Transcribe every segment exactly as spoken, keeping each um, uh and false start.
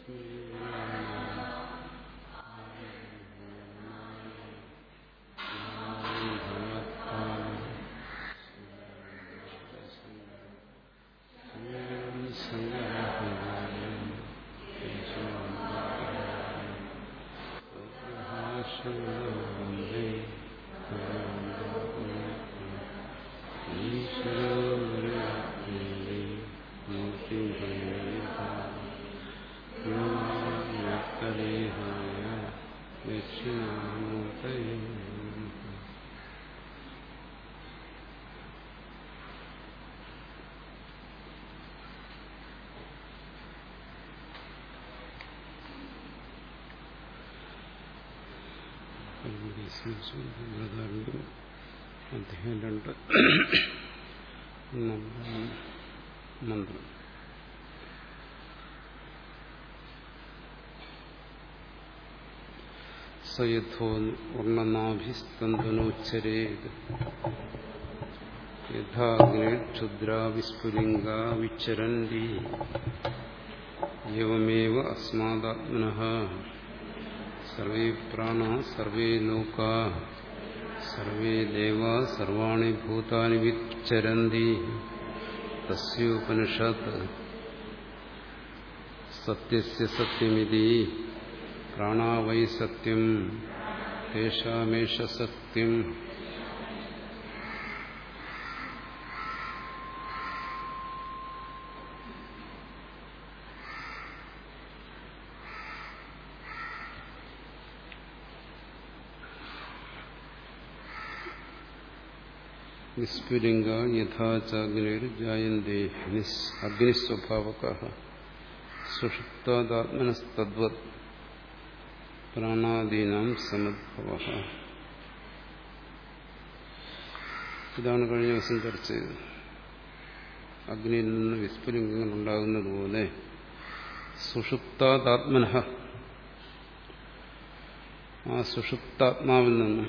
അധ്യായം രണ്ട് മന്ത്രം. സയഥോ വർണ്ണനാഭിസ്തന്തനോച്ചരേത് യഥാഗ്നേ ക്ഷുദ്രാ വിസ്ഫുലിംഗാ വിച്ചരന്തി ഏവമേവ അസ്മാദാത്മനഃ സർവേ പ്രാണാ സർവേ ലോകാ സർവേ ദേവാ സർവാണി ഭൂതാനി വിച്ചരന്തി തസ്യോപനിഷത് സത്യസ്യ സത്യമിതി പ്രാണാ വൈ സത്യം തേഷാമേഷ സത്യം. നിസ്ഫുലിംഗ യഥാചാഗ്നിർജായന്തേ അഗ്നിസ്വഭാവകഃ സുഷുപ്താദാത്മനസ്തദ്വത് പ്രാണാദീനാം സമദ്ഭവഃ. ഇതാണ് കഴിഞ്ഞ ദിവസം ചർച്ച ചെയ്തത്. അഗ്നിയിൽ നിന്ന് വിസ്ഫുലിംഗങ്ങൾ ഉണ്ടാകുന്നത് പോലെ സുഷുപ്താദാത്മനഃ, ആ സുഷുപ്താത്മാവിൽ നിന്ന്,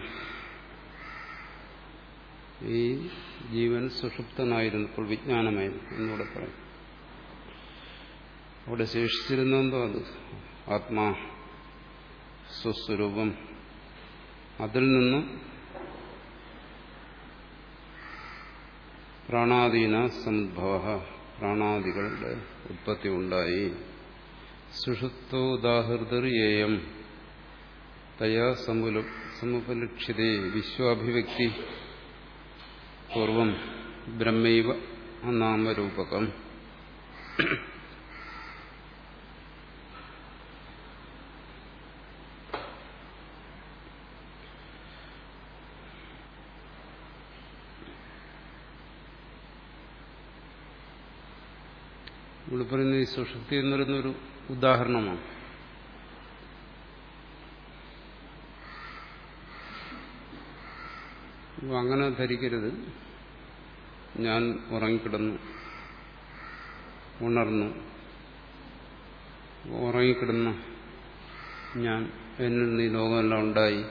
ഈ ജീവൻ സുഷുപ്തനായിരുന്നപ്പോൾ വിജ്ഞാനമായിരുന്നു എന്നൂടെ പറയും. അവിടെ ശേഷിച്ചിരുന്നെന്തോ അത് ആത്മാ, സ്വസ്വരൂപം. അതിൽ നിന്ന് പ്രാണാദീന സമുദ്ഭവ, പ്രാണാദികളുടെ ഉത്പത്തി ഉണ്ടായി. സുഷുപ്തോദാഹൃതർയേയം തയാ സമുപലക്ഷ്യതേ വിശ്വാഭിവ്യക്തി പൂർവം ബ്രഹ്മൈവ നാമരൂപകം. ഇവിടെ പറയുന്ന ഈ സുഷുപ്തി എന്ന് പറയുന്നൊരു ഉദാഹരണമാണ്. അങ്ങനെ ധരിക്കരുത്. ഞാൻ ഉറങ്ങിക്കിടന്നു, ഉണർന്നു, ഉറങ്ങിക്കിടന്ന ഞാൻ, എന്നിൽ നിന്ന് ഈ ലോകമെല്ലാം ഉണ്ടായി,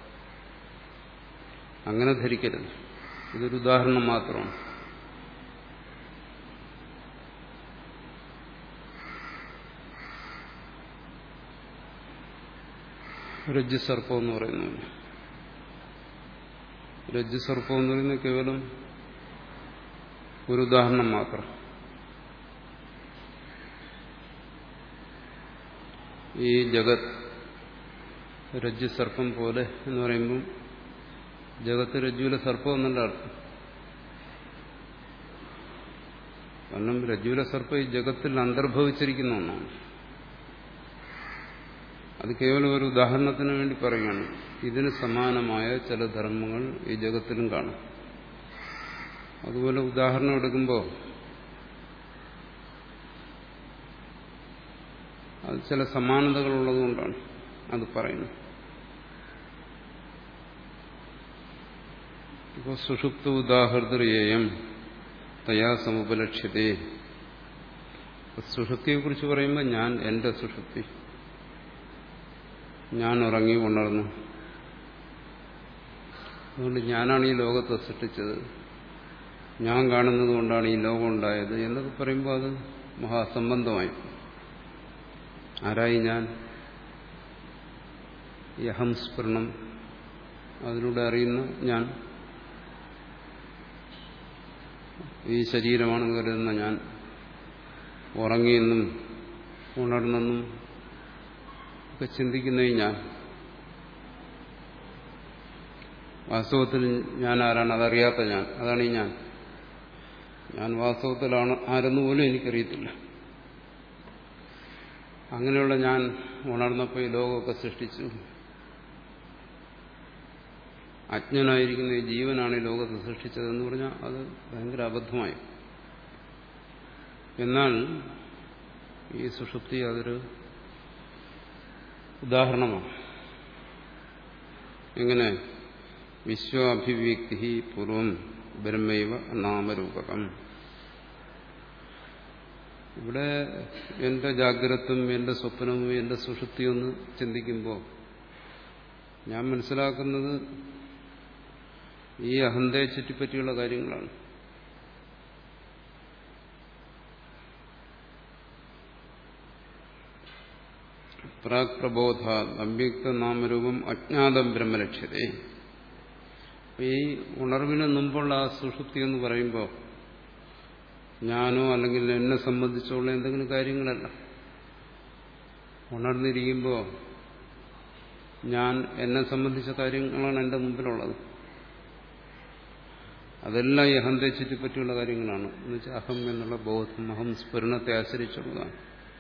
അങ്ങനെ ധരിക്കരുത്. ഇതൊരു ഉദാഹരണം മാത്രമാണ്. രജ്ജുസർപ്പം എന്ന് പറയുന്നു. രജ്ജുസർപ്പം എന്ന് പറയുന്നത് കേവലം ഒരു ഉദാഹരണം മാത്രം. ഈ ജഗത് രജ്ജുസർപ്പം പോലെ എന്ന് പറയുമ്പം ജഗത്ത് രജ്ജുവിലെ സർപ്പം എന്നല്ല അർത്ഥം. കാരണം രജ്ജുവിലെ സർപ്പം ഈ ജഗത്തിൽ അന്തർഭവിച്ചിരിക്കുന്ന ഒന്നാണ്. അത് കേവലം ഒരു ഉദാഹരണത്തിന് വേണ്ടി പറയുകയാണ്. ഇതിന് സമാനമായ ചില ധർമ്മങ്ങൾ ഈ ജഗത്തിലും കാണും. അതുപോലെ ഉദാഹരണം എടുക്കുമ്പോൾ അത് ചില സമാനതകൾ ഉള്ളതുകൊണ്ടാണ് അത് പറയുന്നത്. ഇപ്പോൾ സുഷുപ്ത ഉദാഹൃതയേയം തയാ സമുപലക്ഷ്യതേ. സുഷുപ്തിയെ കുറിച്ച് പറയുമ്പോൾ ഞാൻ, എന്റെ സുഷുപ്തി, ഞാൻ ഉറങ്ങി ഉണർന്നു, അതുകൊണ്ട് ഞാനാണ് ഈ ലോകത്തെ സൃഷ്ടിച്ചത്, ഞാൻ കാണുന്നത് കൊണ്ടാണ് ഈ ലോകം ഉണ്ടായത് എന്നൊക്കെ പറയുമ്പോൾ അത് മഹാസംബന്ധമായി. ആരായി ഞാൻ? ഈ അഹം സ്ഫുരണം അതിലൂടെ അറിയുന്ന ഞാൻ, ഈ ശരീരമാണെന്ന് കരുതുന്ന ഞാൻ, ഉറങ്ങിയെന്നും ഉണർന്നെന്നും ഒക്കെ ചിന്തിക്കുന്ന ഈ ഞാൻ. വാസ്തവത്തിൽ ഞാൻ ആരാണ്? അതറിയാത്ത ഞാൻ. അതാണ് ഈ ഞാൻ. ഞാൻ വാസ്തവത്തിലാണ് ആരെന്ന് പോലും എനിക്കറിയത്തില്ല. അങ്ങനെയുള്ള ഞാൻ ഉണർന്നപ്പോൾ ഈ ലോകമൊക്കെ സൃഷ്ടിച്ചു. അജ്ഞനായിരിക്കുന്ന ഈ ജീവനാണ് ഈ ലോകത്തെ സൃഷ്ടിച്ചതെന്ന് പറഞ്ഞാൽ അത് ഭയങ്കര അബദ്ധമായി. എന്നാൽ ഈ സുഷുപ്തി അതൊരു ഉദാഹരണമാണ്. എങ്ങനെ? വിശ്വാഭിവ്യക്തി പൂർവം ബ്രഹ്മൈവ നാമരൂപകം. ഇവിടെ എന്റെ ജാഗ്രതയും എന്റെ സ്വപ്നവും എന്റെ സുഷുപ്തിയും ഒന്ന് ചിന്തിക്കുമ്പോൾ ഞാൻ മനസ്സിലാക്കുന്നത് ഈ അഹന്തയെ ചുറ്റിപ്പറ്റിയുള്ള കാര്യങ്ങളാണ്. പ്രാക് പ്രബോധ അവ്യക്ത നാമരൂപം അജ്ഞാതം ബ്രഹ്മലക്ഷ്യതേ. ഈ ഉണർവിന് മുമ്പുള്ള ആ സുഷുപ്തി എന്ന് പറയുമ്പോൾ ഞാനോ അല്ലെങ്കിൽ എന്നെ സംബന്ധിച്ചുള്ള എന്തെങ്കിലും കാര്യങ്ങളല്ല. ഉണർന്നിരിക്കുമ്പോൾ ഞാൻ എന്നെ സംബന്ധിച്ച കാര്യങ്ങളാണ് എൻ്റെ മുമ്പിലുള്ളത്. അതെല്ലാം ഈ അഹന്തയെ ചുറ്റിപ്പറ്റിയുള്ള കാര്യങ്ങളാണ്. എന്നുവെച്ചാൽ അഹം എന്നുള്ള ബോധം, അഹം സ്ഫുരണത്തെ ആശ്രയിച്ചുള്ളതാണ്.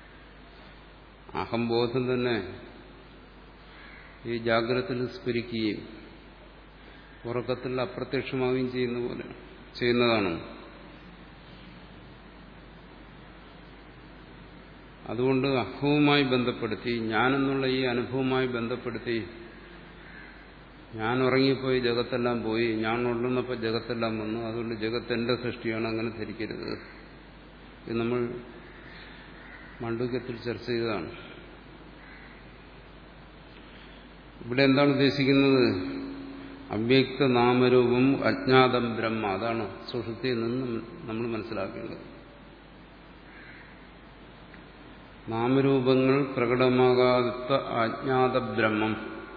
അഹംബോധം തന്നെ ഈ ജാഗ്രതത്തിൽ സ്ഫുരിക്കുകയും ഉറക്കത്തിൽ അപ്രത്യക്ഷമാവുകയും ചെയ്യുന്ന പോലെ ചെയ്യുന്നതാണ്. അതുകൊണ്ട് അഹവുമായി ബന്ധപ്പെടുത്തി, ഞാനെന്നുള്ള ഈ അനുഭവവുമായി ബന്ധപ്പെടുത്തി, ഞാൻ ഉറങ്ങിപ്പോയി ജഗത്തെല്ലാം പോയി, ഞാൻ ഉണർന്നപ്പോൾ ജഗത്തെല്ലാം വന്നു, അതുകൊണ്ട് ജഗത്ത് എന്റെ സൃഷ്ടിയാണ്, അങ്ങനെ ധരിക്കരുത്. ഇത് നമ്മൾ മാണ്ഡൂക്യത്തിൽ ചർച്ച ചെയ്തതാണ്. ഇവിടെ എന്താണ് ഉദ്ദേശിക്കുന്നത്? അവ്യക്ത നാമരൂപം അജ്ഞാതം ബ്രഹ്മ. അതാണ് സുഷുപ്തിയിൽ നിന്ന് നമ്മൾ മനസ്സിലാക്കേണ്ടത്. നാമരൂപങ്ങൾ പ്രകടമാകാത്ത അജ്ഞാത ബ്രഹ്മം,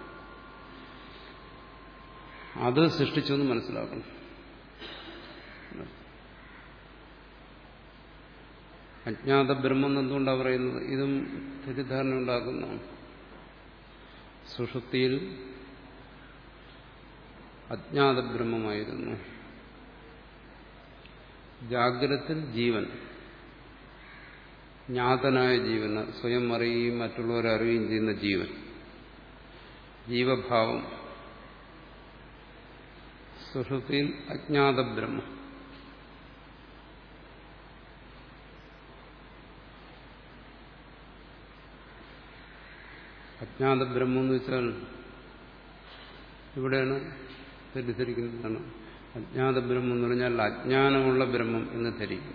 അത് സൃഷ്ടിച്ചു എന്ന് മനസ്സിലാക്കണം. അജ്ഞാത ബ്രഹ്മം എന്തുകൊണ്ടാണ് പറയുന്നത്? ഇതും തെറ്റിദ്ധാരണ ഉണ്ടാക്കുന്നതാണ്. സുഷുപ്തിയിൽ അജ്ഞാത ബ്രഹ്മമായിരുന്നു. ജാഗ്രതത്തിൽ ജീവൻ, ജ്ഞാതനായ ജീവൻ, സ്വയം അറിയുകയും മറ്റുള്ളവരെ അറിയുകയും ചെയ്യുന്ന ജീവൻ, ജീവഭാവം. സുഷുപ്തിയിൽ അജ്ഞാത ബ്രഹ്മം. അജ്ഞാത ബ്രഹ്മം എന്ന് വെച്ചാൽ ഇവിടെയാണ് തെറ്റിദ്ധരിക്കുന്നതാണ്. അജ്ഞാത ബ്രഹ്മം എന്ന് പറഞ്ഞാൽ അജ്ഞാനമുള്ള ബ്രഹ്മം എന്ന് ധരിക്കും.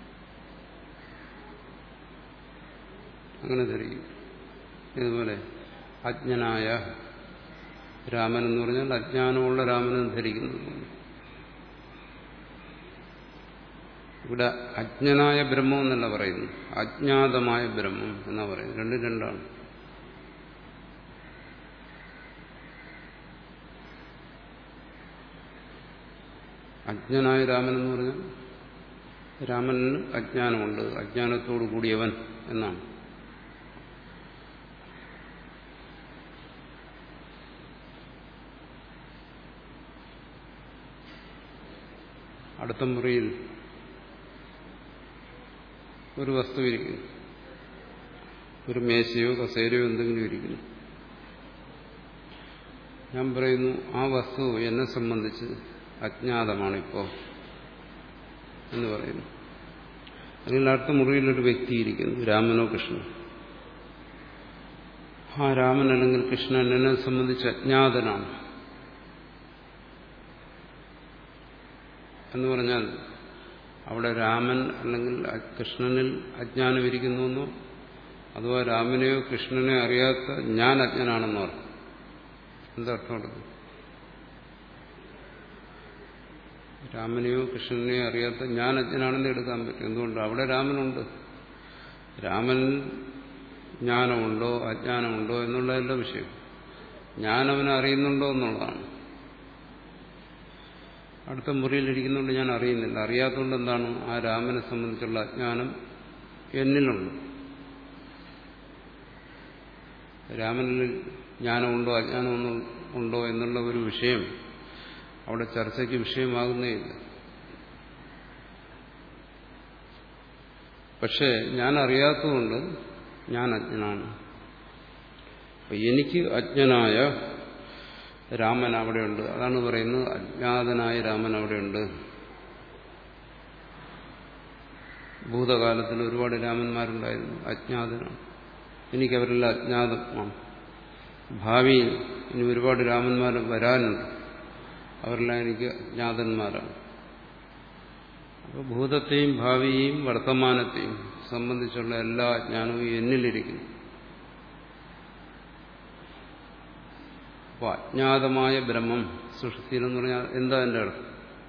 അങ്ങനെ ധരിക്കും. ഇതുപോലെ അജ്ഞനായ രാമൻ എന്ന് പറഞ്ഞാൽ അജ്ഞാനമുള്ള രാമനെന്ന് ധരിക്കുന്നു. ഇവിടെ അജ്ഞനായ ബ്രഹ്മം എന്നല്ല പറയുന്നു, അജ്ഞാതമായ ബ്രഹ്മം എന്നാ പറയുന്നത്. രണ്ടും രണ്ടാണ്. അജ്ഞനായ രാമൻ എന്ന് പറഞ്ഞാൽ രാമന് അജ്ഞാനമുണ്ട്, അജ്ഞാനത്തോടു കൂടിയവൻ എന്നാണ്. അടുത്ത മുറിയിൽ ഒരു വസ്തു ഇരിക്കുന്നു, ഒരു മേശയോ കസേരയോ എന്തെങ്കിലും ഇരിക്കുന്നു. ഞാൻ പറയുന്നു ആ വസ്തു എന്നെ സംബന്ധിച്ച് അജ്ഞാതമാണിപ്പോ എന്ന് പറയുന്നു. അല്ലെങ്കിൽ അടുത്ത മുറിയിലൊരു വ്യക്തി ഇരിക്കുന്നു, രാമനോ കൃഷ്ണനോ. ആ രാമൻ അല്ലെങ്കിൽ കൃഷ്ണൻ എന്നെ സംബന്ധിച്ച് അജ്ഞാതനാണ് എന്ന് പറഞ്ഞാൽ അവിടെ രാമൻ അല്ലെങ്കിൽ കൃഷ്ണനിൽ അജ്ഞാനം ഇരിക്കുന്നുവെന്നോ അഥവാ രാമനെയോ കൃഷ്ണനെയോ അറിയാത്ത ഞാൻ അജ്ഞനാണെന്നോ അർത്ഥം. എന്തർത്ഥം എടുക്കും? രാമനെയോ കൃഷ്ണനെയോ അറിയാത്ത ഞാൻ അജ്ഞനാണെന്ന് എടുക്കാൻ പറ്റും. എന്തുകൊണ്ട്? അവിടെ രാമനുണ്ട്. രാമൻ ജ്ഞാനമുണ്ടോ അജ്ഞാനമുണ്ടോ എന്നുള്ളതല്ല വിഷയം. ഞാനവനെ അറിയുന്നുണ്ടോ എന്നുള്ളതാണ്. അടുത്ത മുറിയിലിരിക്കുന്നുണ്ട് ഞാൻ അറിയുന്നില്ല. അറിയാത്തതുകൊണ്ട് എന്താണ്? ആ രാമനെ സംബന്ധിച്ചുള്ള അജ്ഞാനം എന്നിലുണ്ട്. രാമനിൽ ജ്ഞാനമുണ്ടോ അജ്ഞാനം ഉണ്ടോ എന്നുള്ള ഒരു വിഷയം അവിടെ ചർച്ചയ്ക്ക് വിഷയമാകുന്നേയില്ല. പക്ഷേ ഞാൻ അറിയാത്തതുകൊണ്ട് ഞാൻ അജ്ഞനാണ്. അപ്പൊ എനിക്ക് അജ്ഞനായ രാമൻ അവിടെയുണ്ട്. അതാണ് പറയുന്നത് അജ്ഞാതനായ രാമൻ അവിടെയുണ്ട്. ഭൂതകാലത്തിൽ ഒരുപാട് രാമന്മാരുണ്ടായിരുന്നു, അജ്ഞാതനാണ്. എനിക്കവരെല്ലാം അജ്ഞാതമാണ്. ഭാവിയിൽ ഇനി ഒരുപാട് രാമന്മാർ വരാനുണ്ട്, അവരെല്ലാം എനിക്ക് അജ്ഞാതന്മാരാണ്. അപ്പോൾ ഭൂതത്തെയും ഭാവിയെയും വർത്തമാനത്തെയും സംബന്ധിച്ചുള്ള എല്ലാ അജ്ഞാനവും എന്നിലിരിക്കുന്നു. അപ്പോൾ അജ്ഞാതമായ ബ്രഹ്മം സുഷുപ്തിയിലെന്ന് പറഞ്ഞാൽ എന്താ എൻ്റെ അർത്ഥം?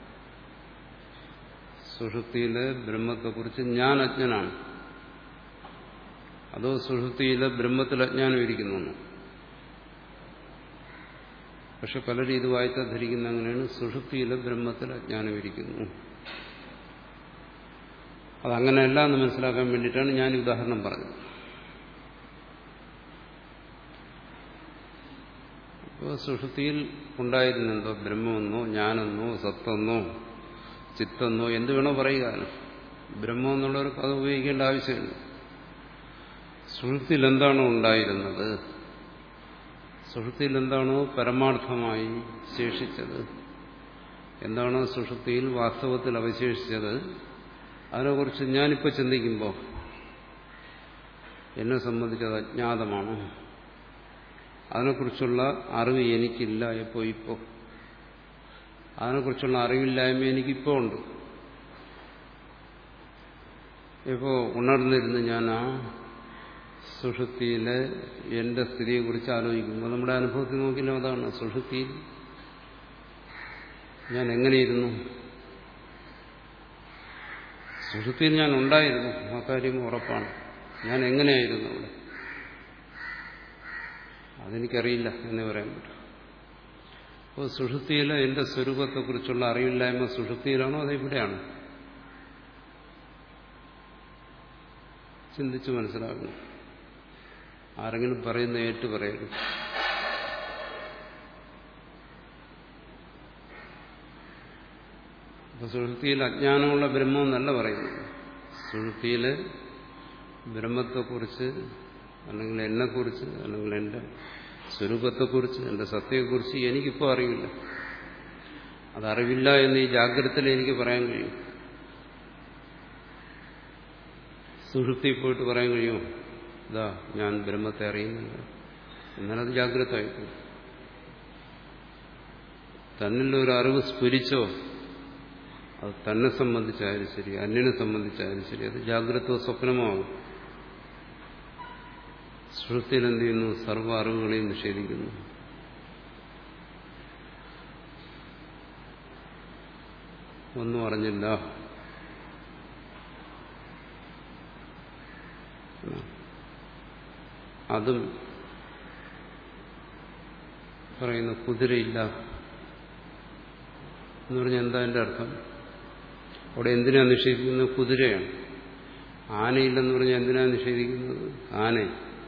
സുഷുപ്തിയിലെ ബ്രഹ്മത്തെക്കുറിച്ച് ഞാൻ അജ്ഞനാണ്. അതോ സുഷുപ്തിയിലെ ബ്രഹ്മത്തിൽ അജ്ഞാനം ഇരിക്കുന്നു? പക്ഷെ പലരും ഇത് വായിച്ചാൽ ധരിക്കുന്ന അങ്ങനെയാണ്, സുഷുപ്തിയിലെ ബ്രഹ്മത്തിൽ അജ്ഞാനം ഇരിക്കുന്നു. അതങ്ങനെയല്ല എന്ന് മനസ്സിലാക്കാൻ വേണ്ടിയിട്ടാണ് ഞാൻ ഉദാഹരണം പറഞ്ഞത്. അപ്പോൾ സുഷുപ്തിയിൽ ഉണ്ടായിരുന്നെന്തോ ബ്രഹ്മമെന്നോ ജ്ഞാനെന്നോ സത്തെന്നോ ചിത്തെന്നോ എന്ത് വേണോ പറയുക. ബ്രഹ്മം എന്നുള്ളവർക്ക് അത് ഉപയോഗിക്കേണ്ട ആവശ്യമില്ല. സുഷുപ്തിയിൽ എന്താണോ ഉണ്ടായിരുന്നത്, സുഷുപ്തിയിൽ എന്താണോ പരമാർത്ഥമായി ശേഷിച്ചത്, എന്താണോ സുഷുപ്തിയിൽ വാസ്തവത്തിൽ അവശേഷിച്ചത്, അതിനെക്കുറിച്ച് ഞാനിപ്പോൾ ചിന്തിക്കുമ്പോൾ എന്നെ സംബന്ധിച്ചത് അജ്ഞാതമാണ്. അതിനെക്കുറിച്ചുള്ള അറിവ് എനിക്കില്ല. എപ്പോ ഇപ്പോൾ അതിനെക്കുറിച്ചുള്ള അറിവില്ലായ്മ എനിക്കിപ്പോൾ ഉണ്ട്. ഇപ്പോൾ ഉണർന്നിരുന്ന് ഞാൻ ആ സുഷുപ്തിയിലെ എന്റെ സ്ഥിതിയെക്കുറിച്ച് ആലോചിക്കുമ്പോൾ നമ്മുടെ അനുഭവത്തിൽ നോക്കിയാൽ അതാണ്. സുഷുപ്തിയിൽ ഞാൻ എങ്ങനെയിരുന്നു? സുഷുപ്തിയിൽ ഞാൻ ഉണ്ടായിരുന്നു, ആ കാര്യം ഉറപ്പാണ്. ഞാൻ എങ്ങനെയായിരുന്നു അവിടെ? അതെനിക്കറിയില്ല എന്ന് പറയാൻ പറ്റും. അപ്പോൾ സുഷുപ്തിയിലെ എന്റെ സ്വരൂപത്തെക്കുറിച്ചുള്ള അറിവില്ലായ്മ സുഷുപ്തിയിലാണോ അത് ഇവിടെയാണോ? ചിന്തിച്ച് മനസ്സിലാക്കണം. ആരെങ്കിലും പറയുന്ന ഏറ്റു പറയരുത്. അപ്പൊ സുഷുപ്തിയിൽ അജ്ഞാനമുള്ള ബ്രഹ്മം എന്നല്ല പറയുന്നത്. സുഷുപ്തിയിലെ ബ്രഹ്മത്തെക്കുറിച്ച് അല്ലെങ്കിൽ എന്നെക്കുറിച്ച് അല്ലെങ്കിൽ എൻ്റെ സ്വരൂപത്തെക്കുറിച്ച് എൻ്റെ സത്യത്തെക്കുറിച്ച് എനിക്കിപ്പോൾ അറിയില്ല. അതറിവില്ല എന്ന് ഈ ജാഗ്രതയിൽ എനിക്ക് പറയാൻ കഴിയും. സുഷുപ്തിയിൽ പോയിട്ട് പറയാൻ കഴിയുമോ ഇതാ ഞാൻ ബ്രഹ്മത്തെ അറിയുന്നില്ല? എന്നാലത് ജാഗ്രത ആയിപ്പോകും. തന്നിലൊരു അറിവ് സ്ഫുരിച്ചോ, അത് തന്നെ സംബന്ധിച്ചായാലും ശരി അന്യനെ സംബന്ധിച്ചായാലും ശരി, അത് ജാഗ്രതയോ സ്വപ്നമോ ആകും. സുഷുപ്തിയിൽ എന്ത് ചെയ്യുന്നു? സർവ്വ അറിവുകളെയും നിഷേധിക്കുന്നു. ഒന്നും അറിഞ്ഞില്ല. അതും പറയുന്ന കുതിരയില്ല എന്ന് പറഞ്ഞാൽ എന്താ എൻ്റെ അർത്ഥം? അവിടെ എന്തിനാ നിഷേധിക്കുന്നത്? കുതിരയാണ്. ആനയില്ലെന്ന് പറഞ്ഞാൽ എന്തിനാ നിഷേധിക്കുന്നത്? ആന.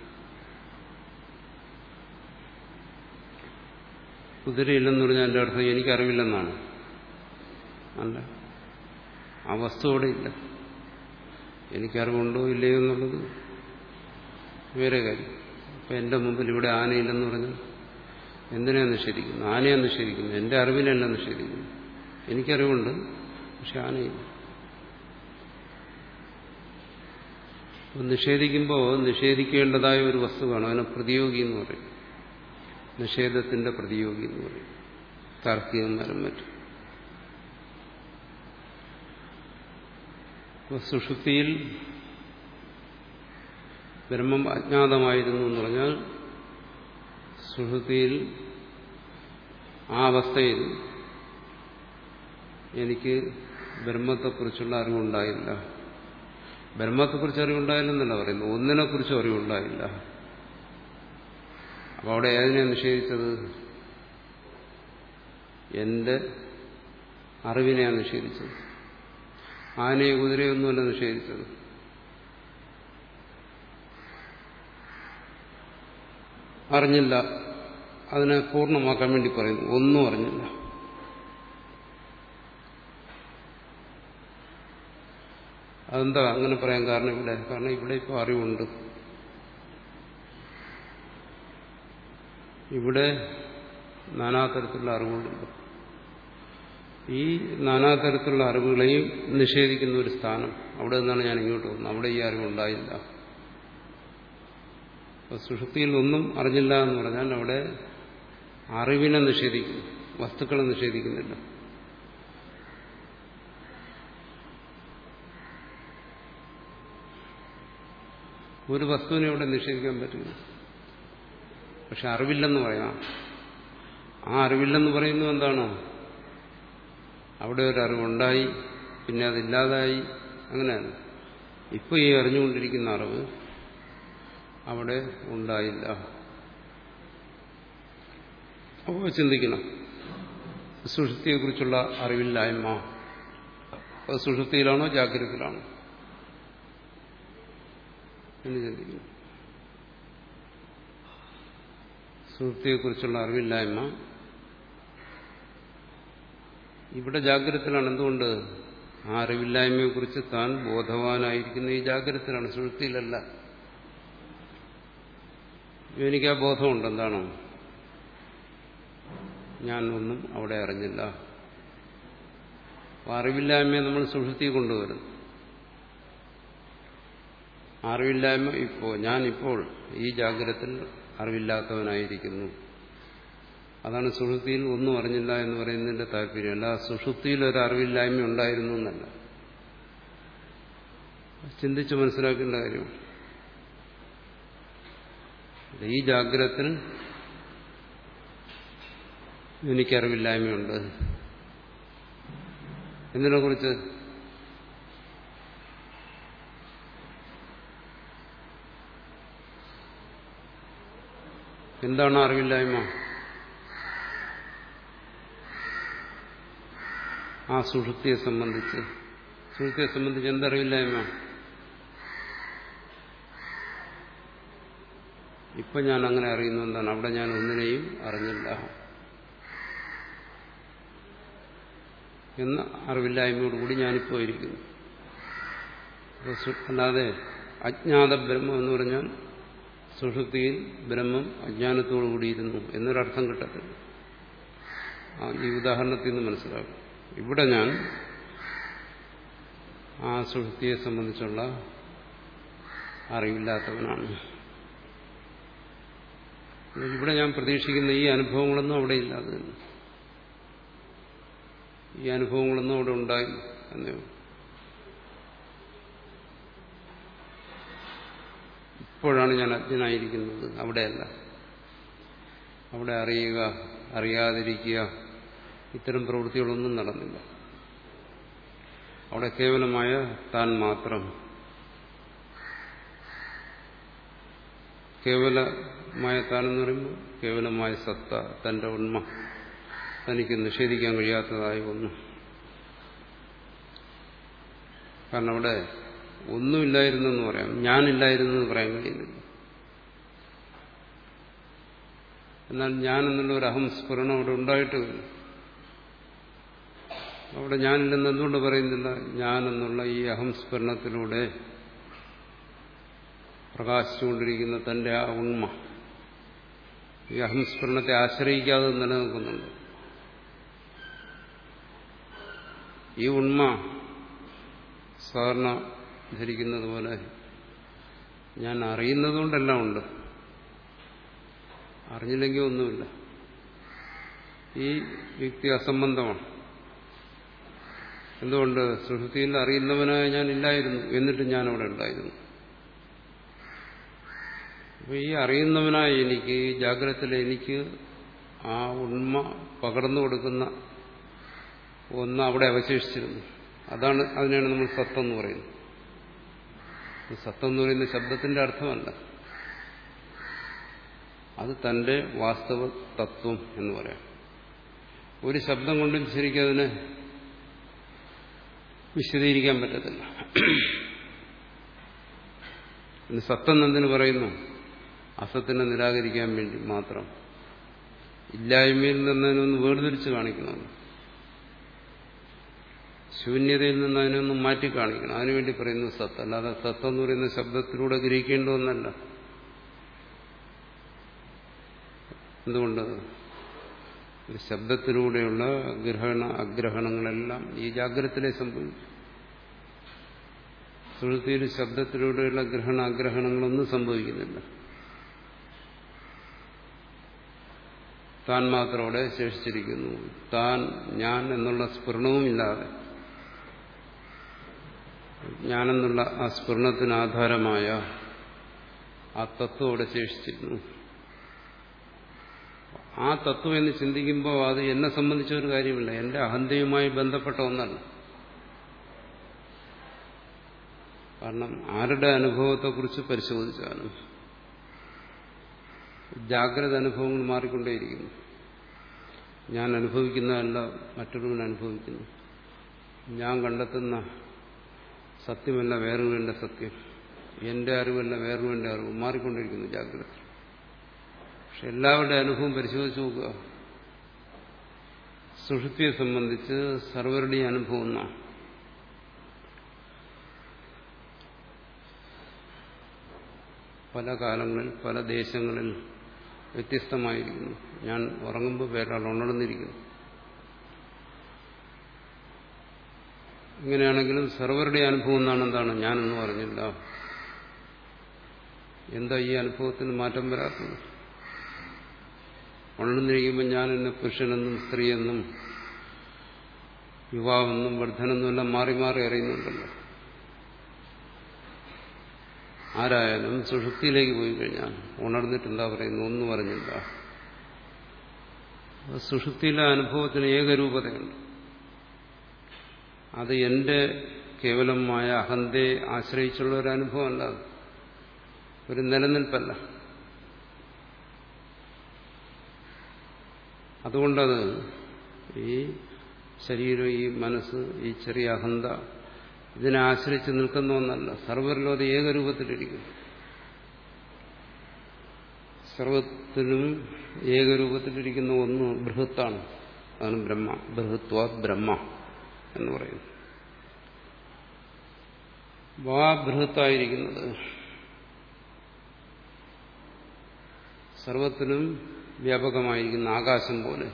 കുതിരയില്ലെന്ന് പറഞ്ഞാൽ എൻ്റെ അർത്ഥം എനിക്കറിവില്ലെന്നാണ്. അല്ല, ആ വസ്തു അവിടെ ഇല്ല. എനിക്കറിവുണ്ടോ ഇല്ലയോ എന്നുള്ളത് വേറെ കാര്യം. അപ്പം എൻ്റെ മുമ്പിൽ ഇവിടെ ആനയില്ലെന്ന് പറഞ്ഞാൽ എന്തിനാ നിഷേധിക്കുന്നു? ആനയെ നിഷേധിക്കുന്നു. എൻ്റെ അറിവിനല്ല നിഷേധിക്കുന്നു. എനിക്കറിവുണ്ട്, പക്ഷെ ആനയില്ല. നിഷേധിക്കുമ്പോൾ നിഷേധിക്കേണ്ടതായ ഒരു വസ്തു കാണും. അതിനെ പ്രതിയോഗി എന്ന് പറയും. നിഷേധത്തിന്റെ പ്രതിയോഗി എന്ന് പറയും താർക്കികന്മാരും മറ്റും. സുഷുപ്തിയിൽ ബ്രഹ്മം അജ്ഞാതമായിരുന്നു എന്ന് പറഞ്ഞാൽ സുഷുപ്തിയിൽ ആ അവസ്ഥയിൽ എനിക്ക് ബ്രഹ്മത്തെക്കുറിച്ചുള്ള അറിവുണ്ടായില്ല. ബ്രഹ്മത്തെക്കുറിച്ച് അറിവുണ്ടായില്ലെന്നല്ല പറയുന്നത്, ഒന്നിനെക്കുറിച്ചും അറിവുണ്ടായില്ല. അപ്പോൾ അവിടെ ഏതിനെയാണ് നിഷേധിച്ചത്? എന്റെ അറിവിനെയാണ് നിഷേധിച്ചത്. ആനയെ കുതിരയൊന്നുമല്ല നിഷേധിച്ചത്. അറിഞ്ഞില്ല, അതിനെ പൂർണ്ണമാക്കാൻ വേണ്ടി പറയുന്നു. ഒന്നും അറിഞ്ഞില്ല. അതെന്താ അങ്ങനെ പറയാൻ കാരണം? ഇവിടെ കാരണം ഇവിടെ ഇപ്പോൾ അറിവുണ്ട്. ഇവിടെ നാനാതരത്തിലുള്ള അറിവുകളുണ്ട്. ഈ നാനാതരത്തിലുള്ള അറിവുകളെയും നിഷേധിക്കുന്ന ഒരു സ്ഥാനം, അവിടെ നിന്നാണ് ഞാൻ ഇങ്ങോട്ട് വന്നത്. അവിടെ ഈ അറിവുണ്ടായില്ല. അപ്പോൾ സുഷുപ്തിയിൽ ഒന്നും അറിഞ്ഞില്ല എന്ന് പറഞ്ഞാൽ അവിടെ അറിവിനെ നിഷേധിക്കുന്നു, വസ്തുക്കളെ നിഷേധിക്കുന്നില്ല. ഒരു വസ്തുവിനെ ഇവിടെ നിഷേധിക്കാൻ പറ്റില്ല. പക്ഷെ അറിവില്ലെന്ന് പറയാം. ആ അറിവില്ലെന്ന് പറയുന്നത് എന്താണ്? അവിടെ ഒരു അറിവുണ്ടായി, പിന്നെ അതില്ലാതായി, അങ്ങനെയാണ്. ഇപ്പോൾ ഈ അറിഞ്ഞുകൊണ്ടിരിക്കുന്ന അറിവ് അവിടെ ഉണ്ടായില്ല. അപ്പോൾ ചിന്തിക്കണം, സുഷുപ്തിയെക്കുറിച്ചുള്ള അറിവില്ലായ്മ അത് സുഷുപ്തിയിലാണോ ജാഗ്രതയിലാണോ എന്ന് ചിന്തിക്കണം. സുഷുപ്തിയെക്കുറിച്ചുള്ള അറിവില്ലായ്മ ഇവിടെ ജാഗ്രതയിലാണ്. എന്തുകൊണ്ട്? ആ അറിവില്ലായ്മയെക്കുറിച്ച് താൻ ബോധവാനായിരിക്കുന്ന ഈ ജാഗ്രതയിലാണ്, സുഷുപ്തിയിലല്ല. എനിക്ക് ആ ബോധമുണ്ട്. എന്താണോ? ഞാൻ ഒന്നും അവിടെ അറിഞ്ഞില്ല. അറിവില്ലായ്മയെ നമ്മൾ സുഷുപ്തി കൊണ്ടുവരുന്നു. അറിവില്ലായ്മ ഇപ്പോൾ ഞാനിപ്പോൾ ഈ ജാഗ്രതയിൽ അറിവില്ലാത്തവനായിരിക്കുന്നു. അതാണ് സുഷുപ്തിയിൽ ഒന്നും അറിഞ്ഞില്ല എന്ന് പറയുന്നതിന്റെ താല്പര്യം. അല്ല സുഷുപ്തിയിൽ ഒരു അറിവില്ലായ്മ ഉണ്ടായിരുന്നു എന്നല്ല, ചിന്തിച്ച് മനസ്സിലാക്കേണ്ട കാര്യം. ഈ ജാഗ്രതത്തിൽ എനിക്കറിവില്ലായ്മയുണ്ട്. എന്തിനെ കുറിച്ച്? എന്താണ് അറിവില്ലായ്മ? ആ സുഷുപ്തിയെ സംബന്ധിച്ച് സുഷുപ്തിയെ സംബന്ധിച്ച് എന്തറിവില്ലായ്മ? ഇപ്പൊ ഞാൻ അങ്ങനെ അറിയുന്നു. എന്താണ്? അവിടെ ഞാൻ ഒന്നിനെയും അറിഞ്ഞില്ല എന്ന അറിവില്ലായ്മയോടുകൂടി ഞാനിപ്പോ ഇരിക്കുന്നു. അല്ലാതെ അജ്ഞാത ബ്രഹ്മം എന്ന് പറഞ്ഞാൽ സുഷുപ്തിയിൽ ബ്രഹ്മം അജ്ഞാനത്തോടു കൂടിയിരുന്നു എന്നൊരർത്ഥം കിട്ടത്തില്ല. ഈ ഉദാഹരണത്തിൽ നിന്ന് മനസ്സിലാക്കും. ഇവിടെ ഞാൻ ആ സുഷുപ്തിയെ സംബന്ധിച്ചുള്ള അറിവില്ലാത്തവനാണ്. ഇവിടെ ഞാൻ പ്രതീക്ഷിക്കുന്ന ഈ അനുഭവങ്ങളൊന്നും അവിടെ ഇല്ലാതെ, ഈ അനുഭവങ്ങളൊന്നും അവിടെ ഉണ്ടായി എന്നേ. ഇപ്പോഴാണ് ഞാൻ അജ്ഞനായിരിക്കുന്നത്, അവിടെയല്ല. അവിടെ അറിയുക, അറിയാതിരിക്കുക, ഇത്തരം പ്രവൃത്തികളൊന്നും നടന്നില്ല. അവിടെ കേവലമായ താൻ മാത്രം, കേവലമായ താനെന്ന് പറയുമ്പോൾ കേവലമായ സത്ത, തന്റെ ഉണ്മ, തനിക്ക് നിഷേധിക്കാൻ കഴിയാത്തതായ ഒന്ന്. കാരണം അവിടെ ഒന്നുമില്ലായിരുന്നെന്ന് പറയാം, ഞാനില്ലായിരുന്നെന്ന് പറയാൻ കഴിയുന്നില്ല. എന്നാൽ ഞാൻ എന്നുള്ള ഒരു അഹംസ്ഫുരണം അവിടെ ഉണ്ടായിട്ട് വരും. അവിടെ ഞാനില്ലെന്ന് എന്തുകൊണ്ട് പറയുന്നില്ല? ഞാനെന്നുള്ള ഈ അഹംസ്ഫുരണത്തിലൂടെ പ്രകാശിച്ചുകൊണ്ടിരിക്കുന്ന തന്റെ ആ ഉണ്മ ഈ അഹംസ്ഫുരണത്തെ ആശ്രയിക്കാതെ നിലനിൽക്കുന്നുണ്ട്. ഈ ഉണ്മ സാധാരണ ധരിക്കുന്നത് പോലെ ഞാൻ അറിയുന്നതുകൊണ്ടെല്ലാം ഉണ്ട്, അറിഞ്ഞില്ലെങ്കിൽ ഒന്നുമില്ല. ഈ യുക്തി അസംബന്ധമാണ്. എന്തുകൊണ്ട്? സുഷുപ്തിയിൽ അറിയുന്നവനായ ഞാൻ ഇല്ലായിരുന്നു, എന്നിട്ടും ഞാനവിടെ ഉണ്ടായിരുന്നു. അപ്പൊ ഈ അറിയുന്നവനായ എനിക്ക്, ഈ ജാഗ്രതത്തിലെ എനിക്ക് ആ ഉണ്മ പകർന്നു കൊടുക്കുന്ന ഒന്ന് അവിടെ അവശേഷിച്ചിരുന്നു. അതാണ്, അതിനാണ് നമ്മൾ സത്തെന്ന് പറയുന്നത്. സത്തം എന്ന് പറയുന്ന ശബ്ദത്തിന്റെ അർത്ഥമല്ല, അത് തന്റെ വാസ്തവ തത്വം എന്ന് പറയാം. ഒരു ശബ്ദം കൊണ്ടും ശരിക്കും അതിനെ വിശദീകരിക്കാൻ പറ്റത്തില്ല. സത്തം എന്തിനു പറയുന്നു? അസത്തിനെ നിരാകരിക്കാൻ വേണ്ടി മാത്രം, ഇല്ലായ്മയിൽ നിന്നതിനൊന്ന് വേർതിരിച്ച് കാണിക്കണം, ശൂന്യതയിൽ നിന്ന് അതിനൊന്ന് മാറ്റി കാണിക്കണം. അതിനുവേണ്ടി പറയുന്നു സത്ത്. അല്ലാതെ സത്ത് എന്ന് പറയുന്ന ശബ്ദത്തിലൂടെ ഗ്രഹിക്കേണ്ട ഒന്നല്ല. എന്തുകൊണ്ട്? ഒരു ശബ്ദത്തിലൂടെയുള്ള ഗ്രഹണ അഗ്രഹണങ്ങളെല്ലാം ഈ ജാഗ്രതത്തിലെ സംഭവിക്കും. സുഷുപ്തിയിൽ ശബ്ദത്തിലൂടെയുള്ള ഗ്രഹണ അഗ്രഹണങ്ങളൊന്നും സംഭവിക്കുന്നില്ല. താൻ മാത്രം അവിടെ ശേഷിച്ചിരിക്കുന്നു. താൻ ഞാൻ എന്നുള്ള സ്ഫുരണവുമില്ലാതെ, ഞാനെന്നുള്ള ആ സ്ഫുരണത്തിന് ആധാരമായ ആ തത്വം അവിടെ ശേഷിച്ചിരുന്നു. ആ തത്വം എന്ന് ചിന്തിക്കുമ്പോൾ അത് എന്നെ സംബന്ധിച്ച ഒരു കാര്യമില്ല, എന്റെ അഹന്തയുമായി ബന്ധപ്പെട്ട ഒന്നല്ല. കാരണം ആരുടെ അനുഭവത്തെക്കുറിച്ച് പരിശോധിച്ചാലും ജാഗ്രത അനുഭവങ്ങൾ മാറിക്കൊണ്ടേയിരിക്കുന്നു. ഞാൻ അനുഭവിക്കുന്നതല്ല മറ്റൊരുവൻ അനുഭവിക്കുന്നു. ഞാൻ കണ്ടെത്തുന്ന സത്യമല്ല വേറൊരുവന്റെ സത്യം, എന്റെ അറിവല്ല വേറൊരുവന്റെ അറിവ്, മാറിക്കൊണ്ടിരിക്കുന്നു ജാഗ്രത. പക്ഷെ എല്ലാവരുടെ അനുഭവം പരിശോധിച്ച് നോക്കുക. സുഷുപ്തിയെ സംബന്ധിച്ച് സർവരുടെയും അനുഭവം ഒന്നാണ്. പല കാലങ്ങളിൽ പല ദേശങ്ങളിൽ വ്യത്യസ്തമായിരിക്കുന്നു. ഞാൻ ഉറങ്ങുമ്പോൾ വേറൊരാൾ ഉണർന്നിരിക്കുന്നു. ഇങ്ങനെയാണെങ്കിലും സർവരുടെ അനുഭവം എന്നാണ്. എന്താണ്? ഞാനെന്ന് പറഞ്ഞില്ല. എന്താ ഈ അനുഭവത്തിന് മാറ്റം വരാത്തത്? ഉണർന്നിരിക്കുമ്പോൾ ഞാൻ എന്നെ പുരുഷനെന്നും സ്ത്രീയെന്നും യുവാവെന്നും വർദ്ധനെന്നും എല്ലാം മാറി മാറി അറിയുന്നുണ്ടല്ലോ. ആരായാലും സുഷുപ്തിയിലേക്ക് പോയി കഴിഞ്ഞാൽ ഉണർന്നിട്ടെന്താ പറയുന്നു? ഒന്നും അറിഞ്ഞില്ല. സുഷുപ്തിയിലെ അനുഭവത്തിന് ഏകരൂപതയുണ്ട്. അത് എന്റെ കേവലമായ അഹന്തയെ ആശ്രയിച്ചുള്ള ഒരു അനുഭവമല്ല, ഒരു നിലനിൽപ്പല്ല. അതുകൊണ്ടത് ഈ ശരീരം, ഈ മനസ്സ്, ഈ ചെറിയ അഹന്ത ഇതിനെ ആശ്രയിച്ച് നിൽക്കുന്ന ഒന്നല്ല. സർവരിലും അത് ഏകരൂപത്തിലിരിക്കും. സർവത്തിലും ഏകരൂപത്തിലിരിക്കുന്ന ഒന്ന് ബൃഹത്താണ്. അതാണ് ബ്രഹ്മ. ബൃഹത്വാ ബ്രഹ്മ എന്ന് പറയുന്നു. വാ ബൃഹത്തായിരിക്കുന്നത് സർവത്തിലും വ്യാപകമായിരിക്കുന്ന ആകാശം പോലെ.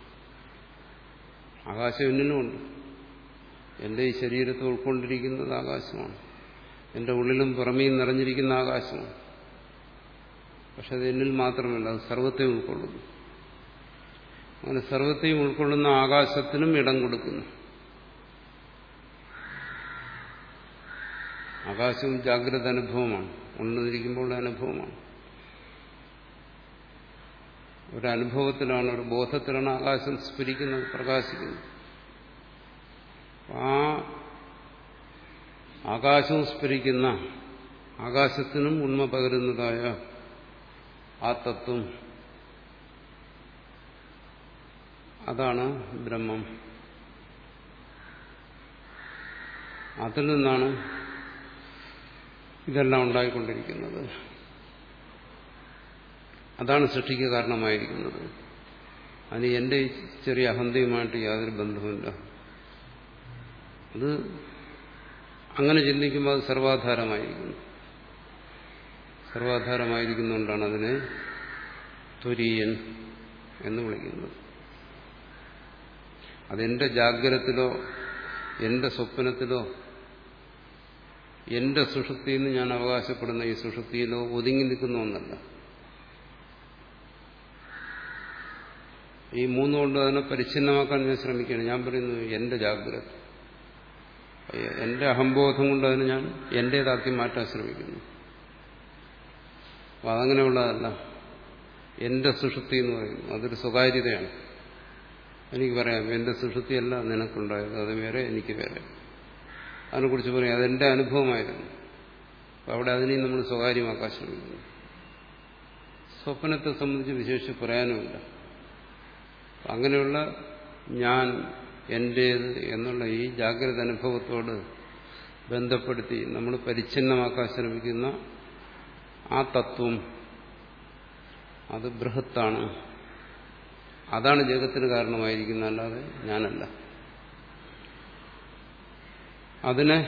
ആകാശം എന്നിലുമുണ്ട്. എന്റെ ഈ ശരീരത്തെ ഉൾക്കൊണ്ടിരിക്കുന്നത് ആകാശമാണ്. എന്റെ ഉള്ളിലും പുറമേയും നിറഞ്ഞിരിക്കുന്ന ആകാശമാണ്. പക്ഷെ അത് എന്നിൽ മാത്രമല്ല, അത് സർവത്തെയും ഉൾക്കൊള്ളുന്നു. അങ്ങനെ സർവത്തെയും ഉൾക്കൊള്ളുന്ന ആകാശത്തിനും ഇടം കൊടുക്കുന്നു. ആകാശവും ജാഗ്രത അനുഭവമാണ്, ഉണർന്നിരിക്കുമ്പോൾ അനുഭവമാണ്. ഒരനുഭവത്തിലാണ്, ഒരു ബോധത്തിലാണ് ആകാശം സ്ഫുരിക്കുന്നത്, പ്രകാശിക്കുന്നത്. ആ ആകാശവും സ്ഫുരിക്കുന്ന ആകാശത്തിനും ഉണ്മ പകരുന്നതായ ആ തത്വം, അതാണ് ബ്രഹ്മം. അതിൽ നിന്നാണ് ഇതെല്ലാം ഉണ്ടായിക്കൊണ്ടിരിക്കുന്നത്. അതാണ് സൃഷ്ടിക്ക് കാരണമായിരിക്കുന്നത്. അതിന് എന്റെ ചെറിയ അഹന്തയുമായിട്ട് യാതൊരു ബന്ധവുമില്ല. അത് അങ്ങനെ ചിന്തിക്കുമ്പോൾ അത് സർവാധാരമായിരിക്കുന്നു. സർവാധാരമായിരിക്കുന്നുകൊണ്ടാണ് അതിനെ തുര്യൻ എന്ന് വിളിക്കുന്നത്. അതെന്റെ ജാഗ്രതത്തിലോ എന്റെ സ്വപ്നത്തിലോ എന്റെ സുഷുപ്തിയിൽ നിന്ന് ഞാൻ അവകാശപ്പെടുന്ന ഈ സുഷുപ്തിയിലോ ഒതുങ്ങി നിൽക്കുന്ന ഒന്നല്ല. ഈ മൂന്നുകൊണ്ട് അതിനെ പരിച്ഛിന്നമാക്കാൻ ഞാൻ ശ്രമിക്കുകയാണ്. ഞാൻ പറയുന്നു എന്റെ ജാഗ്രത, എന്റെ അഹംബോധം കൊണ്ട് അതിനെ ഞാൻ എന്റേതാക്കി മാറ്റാൻ ശ്രമിക്കുന്നു. അപ്പം അതങ്ങനെയുള്ളതല്ല. എന്റെ സുഷുപ്തി എന്ന് പറയുന്നു, അതൊരു സ്വകാര്യതയാണ്. എനിക്ക് പറയാം എന്റെ സുഷുപ്തിയല്ല നിനക്കുണ്ടായത്, അത് വേറെ, എനിക്ക് വേറെ. അതിനെക്കുറിച്ച് പറയാം അതെന്റെ അനുഭവമായിരുന്നു. അപ്പം അവിടെ അതിനെയും നമ്മൾ സ്വകാര്യമാക്കാൻ ശ്രമിക്കുന്നു. സ്വപ്നത്തെ സംബന്ധിച്ച് വിശേഷിച്ച് പറയാനുമില്ല. അങ്ങനെയുള്ള ഞാൻ എന്റേത് എന്നുള്ള ഈ ജാഗ്രത അനുഭവത്തോട് ബന്ധപ്പെടുത്തി നമ്മൾ പരിച്ഛിന്നമാക്കാൻ ശ്രമിക്കുന്ന ആ തത്വം അത് ബൃഹത്താണ്. അതാണ് ജഗത്തിന് കാരണമായിരിക്കുന്നത്, അല്ലാതെ ഞാനല്ല. അതിനെ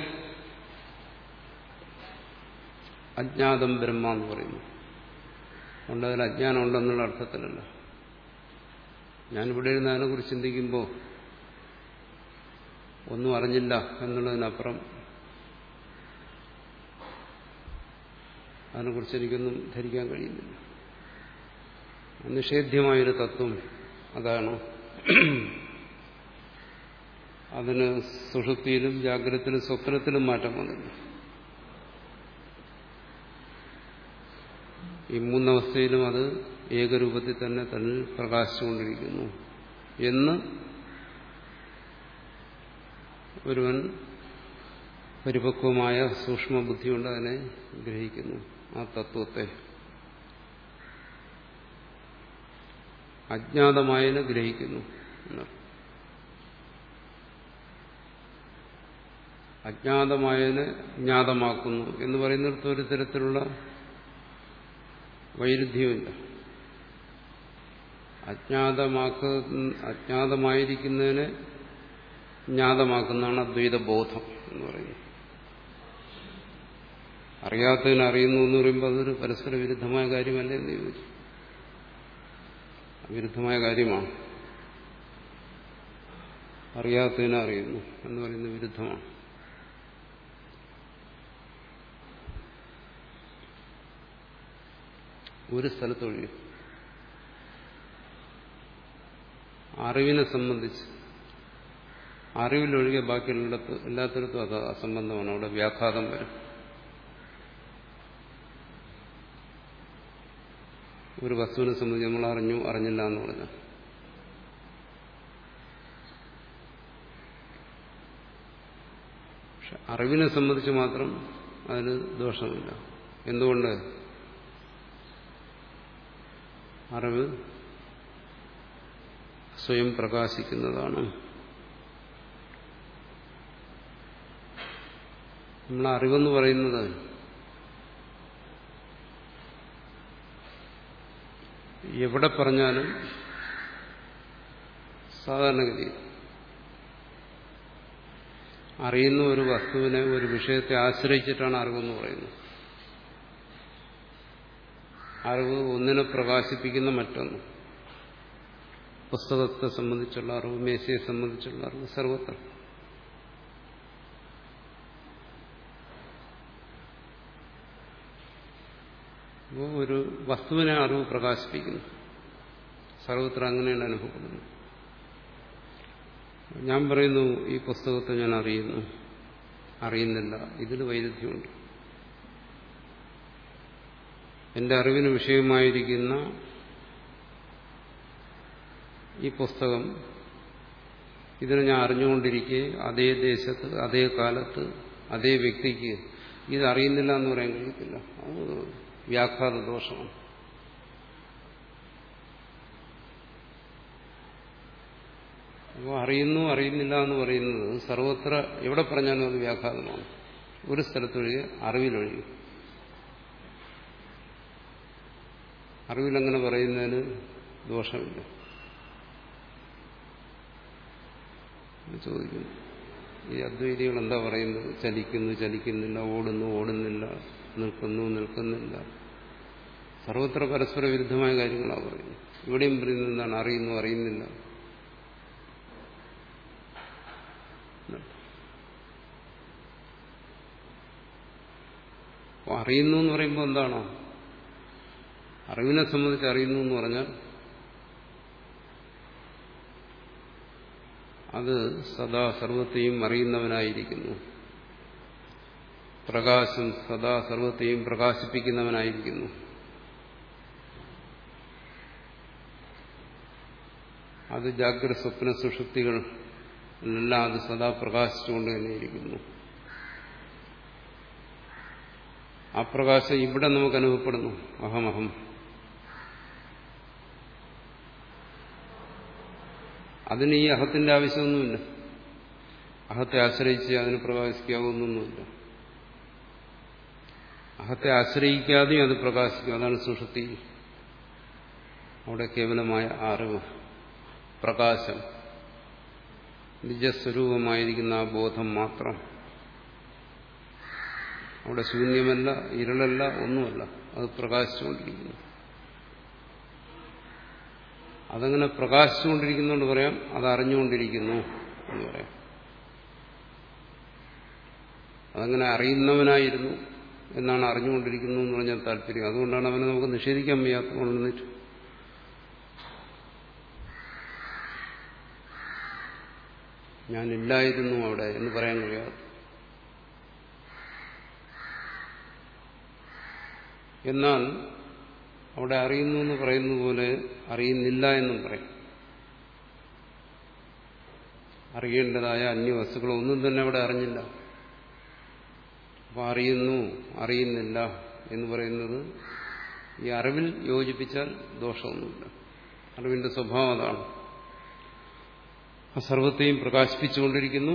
അജ്ഞാതം ബ്രഹ്മ എന്ന് പറയുന്നു. അതുകൊണ്ട് അതിൽ അജ്ഞാനം ഉണ്ടെന്നുള്ള അർത്ഥത്തിലല്ല. ഞാനിവിടെ ഇരുന്ന് അതിനെക്കുറിച്ച് ചിന്തിക്കുമ്പോൾ ഒന്നും അറിഞ്ഞില്ല എന്നുള്ളതിനപ്പുറം അതിനെക്കുറിച്ച് എനിക്കൊന്നും ധരിക്കാൻ കഴിയുന്നില്ല. നിഷേധ്യമായൊരു തത്വം അതാണ്. അതിന് സുഷുപ്തിയിലും ജാഗ്രതയിലും സ്വപ്നത്തിലും മാറ്റം വന്നില്ല. ഈ മൂന്നവസ്ഥയിലും അത് ഏകരൂപത്തിൽ തന്നെ തന്നിൽ പ്രകാശിച്ചുകൊണ്ടിരിക്കുന്നു എന്ന് ഒരുവൻ പരിപക്വമായ സൂക്ഷ്മബുദ്ധി കൊണ്ട് അതിനെ ഗ്രഹിക്കുന്നു. ആ തത്വത്തെ അജ്ഞാതമായതിനെ ഗ്രഹിക്കുന്നു. അജ്ഞാതമായതിനെ ജ്ഞാതമാക്കുന്നു എന്ന് പറയുന്നിടത്ത് ഒരു തരത്തിലുള്ള വൈരുദ്ധ്യമില്ല. അജ്ഞാതമാക്ക അജ്ഞാതമായിരിക്കുന്നതിനെ ജ്ഞാതമാക്കുന്നതാണ് അദ്വൈതബോധം എന്ന് പറയുന്നത്. അറിയാത്തതിനെ അറിയുന്നു എന്ന് പറയുമ്പോൾ അതൊരു പരസ്പര വിരുദ്ധമായ കാര്യമല്ലേ എന്ന് ചോദിച്ചു. വിരുദ്ധമായ കാര്യമാണ്. അറിയാത്തതിനെ അറിയുന്നു എന്ന് പറയുന്നത് വിരുദ്ധമാണ്. ഒരു സ്ഥലത്തൊഴിയും അറിവിനെ സംബന്ധിച്ച് അറിവിലൊഴികെ ബാക്കിയുള്ളിടത്ത് എല്ലാത്തിടത്തും അത് അസംബന്ധമാണ്. അവിടെ വ്യാഘാതം വരും. ഒരു വസ്തുവിനെ സംബന്ധിച്ച് നമ്മൾ അറിഞ്ഞു അറിഞ്ഞില്ല എന്ന് പറഞ്ഞാൽ പക്ഷെ അറിവിനെ സംബന്ധിച്ച് മാത്രം അതിന് ദോഷമില്ല. എന്തുകൊണ്ട്? അറിവ് സ്വയം പ്രകാശിക്കുന്നതാണ്. നമ്മൾ അറിവെന്ന് പറയുന്നത് എവിടെ പറഞ്ഞാലും സാധാരണഗതി അറിയുന്ന ഒരു വസ്തുവിനെ ഒരു വിഷയത്തെ ആശ്രയിച്ചിട്ടാണ് അറിവെന്ന് പറയുന്നത്. അറിവ് ഒന്നിനെ പ്രകാശിപ്പിക്കുന്ന മറ്റൊന്ന്. പുസ്തകത്തെ സംബന്ധിച്ചുള്ള അറിവ്, മേശയെ സംബന്ധിച്ചുള്ള അറിവ് സർവത്ര. അപ്പോൾ ഒരു വസ്തുവിനെ അറിവ് പ്രകാശിപ്പിക്കുന്നു. സർവത്ര അങ്ങനെയാണ് അനുഭവപ്പെടുന്നത്. ഞാൻ പറയുന്നു ഈ പുസ്തകത്തെ ഞാൻ അറിയുന്നു, അറിയുന്നില്ല. ഇതിൽ വൈരുദ്ധ്യമുണ്ട്. എന്റെ അറിവിന് വിഷയമായിരിക്കുന്ന ഈ പുസ്തകം, ഇതിനെ ഞാൻ അറിഞ്ഞുകൊണ്ടിരിക്കെ അതേ ദേശത്ത് അതേ കാലത്ത് അതേ വ്യക്തിക്ക് ഇത് അറിയുന്നില്ല എന്ന് പറയാൻ കഴിയത്തില്ല. അത് വ്യാഘാത ദോഷമാണ്. അപ്പോൾ അറിയുന്നു അറിയുന്നില്ല എന്ന് പറയുന്നത് സർവത്ര എവിടെ പറഞ്ഞാലും അത് വ്യാഘാതമാണ്. ഒരു സ്ഥലത്തൊഴികെ അറിവിലൊഴികെ. അറിവിലങ്ങനെ പറയുന്നതിന് ദോഷമില്ല. ചോദിക്കുന്നു, ഈ അദ്വൈതികൾ എന്താ പറയുന്നത്? ചലിക്കുന്നു ചലിക്കുന്നില്ല, ഓടുന്നു ഓടുന്നില്ല, നിൽക്കുന്നു നിൽക്കുന്നില്ല. സർവത്ര പരസ്പര വിരുദ്ധമായ കാര്യങ്ങളാണ് പറയുന്നത്. ഇവിടെയും പറയുന്നത് എന്താണ്? അറിയുന്നു അറിയുന്നില്ല. അറിയുന്നു എന്ന് പറയുമ്പോൾ എന്താണോ? അറിവിനെ സംബന്ധിച്ച് അറിയുന്നു എന്ന് പറഞ്ഞാൽ അത് സദാ സർവത്തെയും അറിയുന്നവനായിരിക്കുന്നു. പ്രകാശം സദാ സർവത്തെയും പ്രകാശിപ്പിക്കുന്നവനായിരിക്കുന്നു. അത് ജാഗ്രത സ്വപ്ന സുഷുപ്തികൾ എല്ലാം അത് സദാ പ്രകാശിച്ചുകൊണ്ട് തന്നെയിരിക്കുന്നു. ആ പ്രകാശം ഇവിടെ നമുക്ക് അനുഭവപ്പെടുന്നു. അഹമഹം. അതിന് ഈ അഹത്തിന്റെ ആവശ്യമൊന്നുമില്ല. അഹത്തെ ആശ്രയിച്ച് അതിന് പ്രകാശിക്കാവുന്നൊന്നുമില്ല. അഹത്തെ ആശ്രയിക്കാതെയും അത് പ്രകാശിക്കും. അതാണ് സുഷുപ്തി. അവിടെ കേവലമായ അറിവ്, പ്രകാശം, നിജസ്വരൂപമായിരിക്കുന്ന ആ ബോധം മാത്രം. അവിടെ ശൂന്യമല്ല, ഇരുളല്ല, ഒന്നുമല്ല. അത് പ്രകാശിച്ചുകൊണ്ടിരിക്കുന്നു. അതങ്ങനെ പ്രകാശിച്ചുകൊണ്ടിരിക്കുന്നതുകൊണ്ട് പറയാം അത് അറിഞ്ഞുകൊണ്ടിരിക്കുന്നു എന്ന് പറയാം. അതങ്ങനെ അറിയുന്നവനായിരുന്നു എന്നാണ് അറിഞ്ഞുകൊണ്ടിരിക്കുന്നു എന്ന് പറഞ്ഞാൽ താല്പര്യം. അതുകൊണ്ടാണ് അവനെ നമുക്ക് നിഷേധിക്കാൻ വയ്യാത്തതുകൊണ്ടിട്ട് ഞാനില്ലായിരുന്നു അവിടെ എന്ന് പറയാൻ കഴിയാത്ത. എന്നാൽ അവിടെ അറിയുന്നു എന്ന് പറയുന്ന പോലെ അറിയുന്നില്ല എന്നും പറയും. അറിയേണ്ടതായ അന്യവസ്തുക്കളൊന്നും തന്നെ അവിടെ അറിഞ്ഞില്ല. അപ്പോൾ അറിയുന്നു, അറിയുന്നില്ല എന്ന് പറയുന്നത് ഈ അറിവിൽ യോജിപ്പിച്ചാൽ ദോഷമൊന്നുമില്ല. അറിവിന്റെ സ്വഭാവം അതാണ്. ആ സർവത്തെയും പ്രകാശിപ്പിച്ചുകൊണ്ടിരിക്കുന്നു.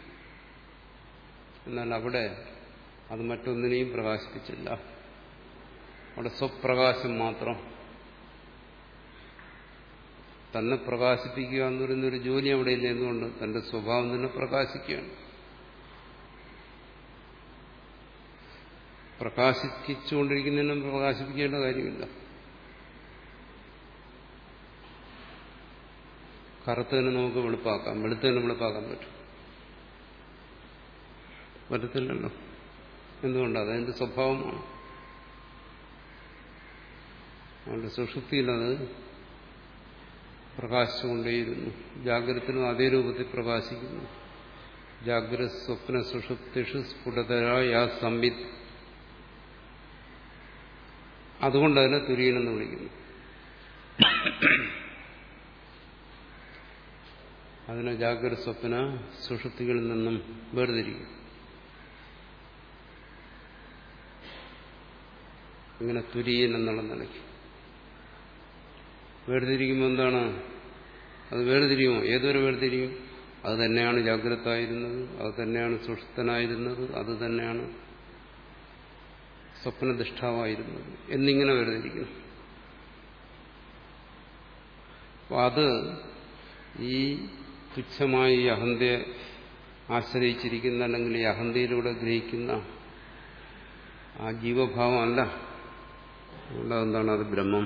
എന്നാൽ അവിടെ അത് മറ്റൊന്നിനെയും പ്രകാശിപ്പിച്ചില്ല. അവിടെ സ്വപ്രകാശം മാത്രം. തന്നെ പ്രകാശിപ്പിക്കുക എന്ന് പറയുന്നൊരു ജോലി അവിടെ ഇല്ല. എന്തുകൊണ്ട്? തന്റെ സ്വഭാവം തന്നെ പ്രകാശിക്കുകയാണ്. പ്രകാശിപ്പിച്ചുകൊണ്ടിരിക്കുന്നതിനും പ്രകാശിപ്പിക്കേണ്ട കാര്യമില്ല. കറുത്തതിനെ നമുക്ക് വെളുപ്പാക്കാം, വെളുത്തതിനെ വെളുപ്പാക്കാൻ പറ്റും? പറ്റത്തില്ലല്ലോ. എന്തുകൊണ്ടാണ്? അതതിന്റെ സ്വഭാവമാണ്. അതുകൊണ്ട് സുഷുപ്തിയിലത് പ്രകാശിച്ചുകൊണ്ടേയിരുന്നു. ജാഗ്രതത്തിനും അതേ രൂപത്തിൽ പ്രകാശിക്കുന്നു. ജാഗ്രത സ്വപ്ന സുഷുപ്തിഷു സ്ഫുടതരായ സംവിത്. അതുകൊണ്ട് അതിനെ തുര്യനെന്ന് വിളിക്കുന്നു. അതിനെ ജാഗ്രത സ്വപ്ന സുഷുപ്തികളിൽ നിന്നും വേർതിരിക്കും. ഇങ്ങനെ തുര്യൻ എന്നുള്ള നിലയ്ക്ക് വേർതിരിക്കുമ്പോൾ എന്താണ്? അത് വേർതിരിയുമോ? ഏതൊരു വേർതിരിയും? അത് തന്നെയാണ് ജാഗ്രത ആയിരുന്നത്, അത് തന്നെയാണ് സുഷുപ്തനായിരുന്നത്, അത് തന്നെയാണ് സ്വപ്നദിഷ്ടാവായിരുന്നത് എന്നിങ്ങനെ വേർതിരിക്കുന്നു. അപ്പോൾ അത് ഈ തുച്ഛമായി ഈ അഹന്തയെ ആശ്രയിച്ചിരിക്കുന്ന അല്ലെങ്കിൽ ഈ അഹന്തയിലൂടെ ഗ്രഹിക്കുന്ന ആ ജീവഭാവം അല്ല. അതുകൊണ്ട് അതെന്താണ്? അത് ബ്രഹ്മം.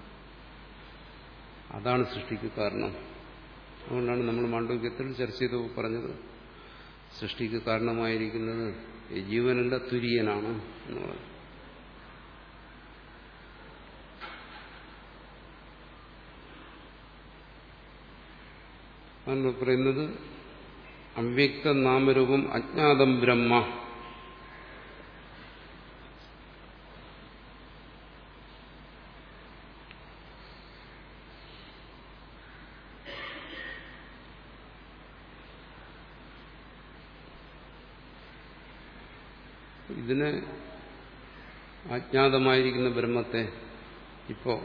അതാണ് സൃഷ്ടിക്ക് കാരണം. അതുകൊണ്ടാണ് നമ്മൾ മാണ്ഡവ്യത്തിൽ ചർച്ച ചെയ്ത് പറഞ്ഞത് സൃഷ്ടിക്ക് കാരണമായിരിക്കുന്നത് ഈ ജീവനല്ല, തുര്യനാണ് എന്ന് പറഞ്ഞു. അതാണ് പറയുന്നത് അവ്യക്ത നാമരൂപം അജ്ഞാതം ബ്രഹ്മ. ഇതിനെ അജ്ഞാതമായിരിക്കുന്ന ബ്രഹ്മത്തെ ഇപ്പോ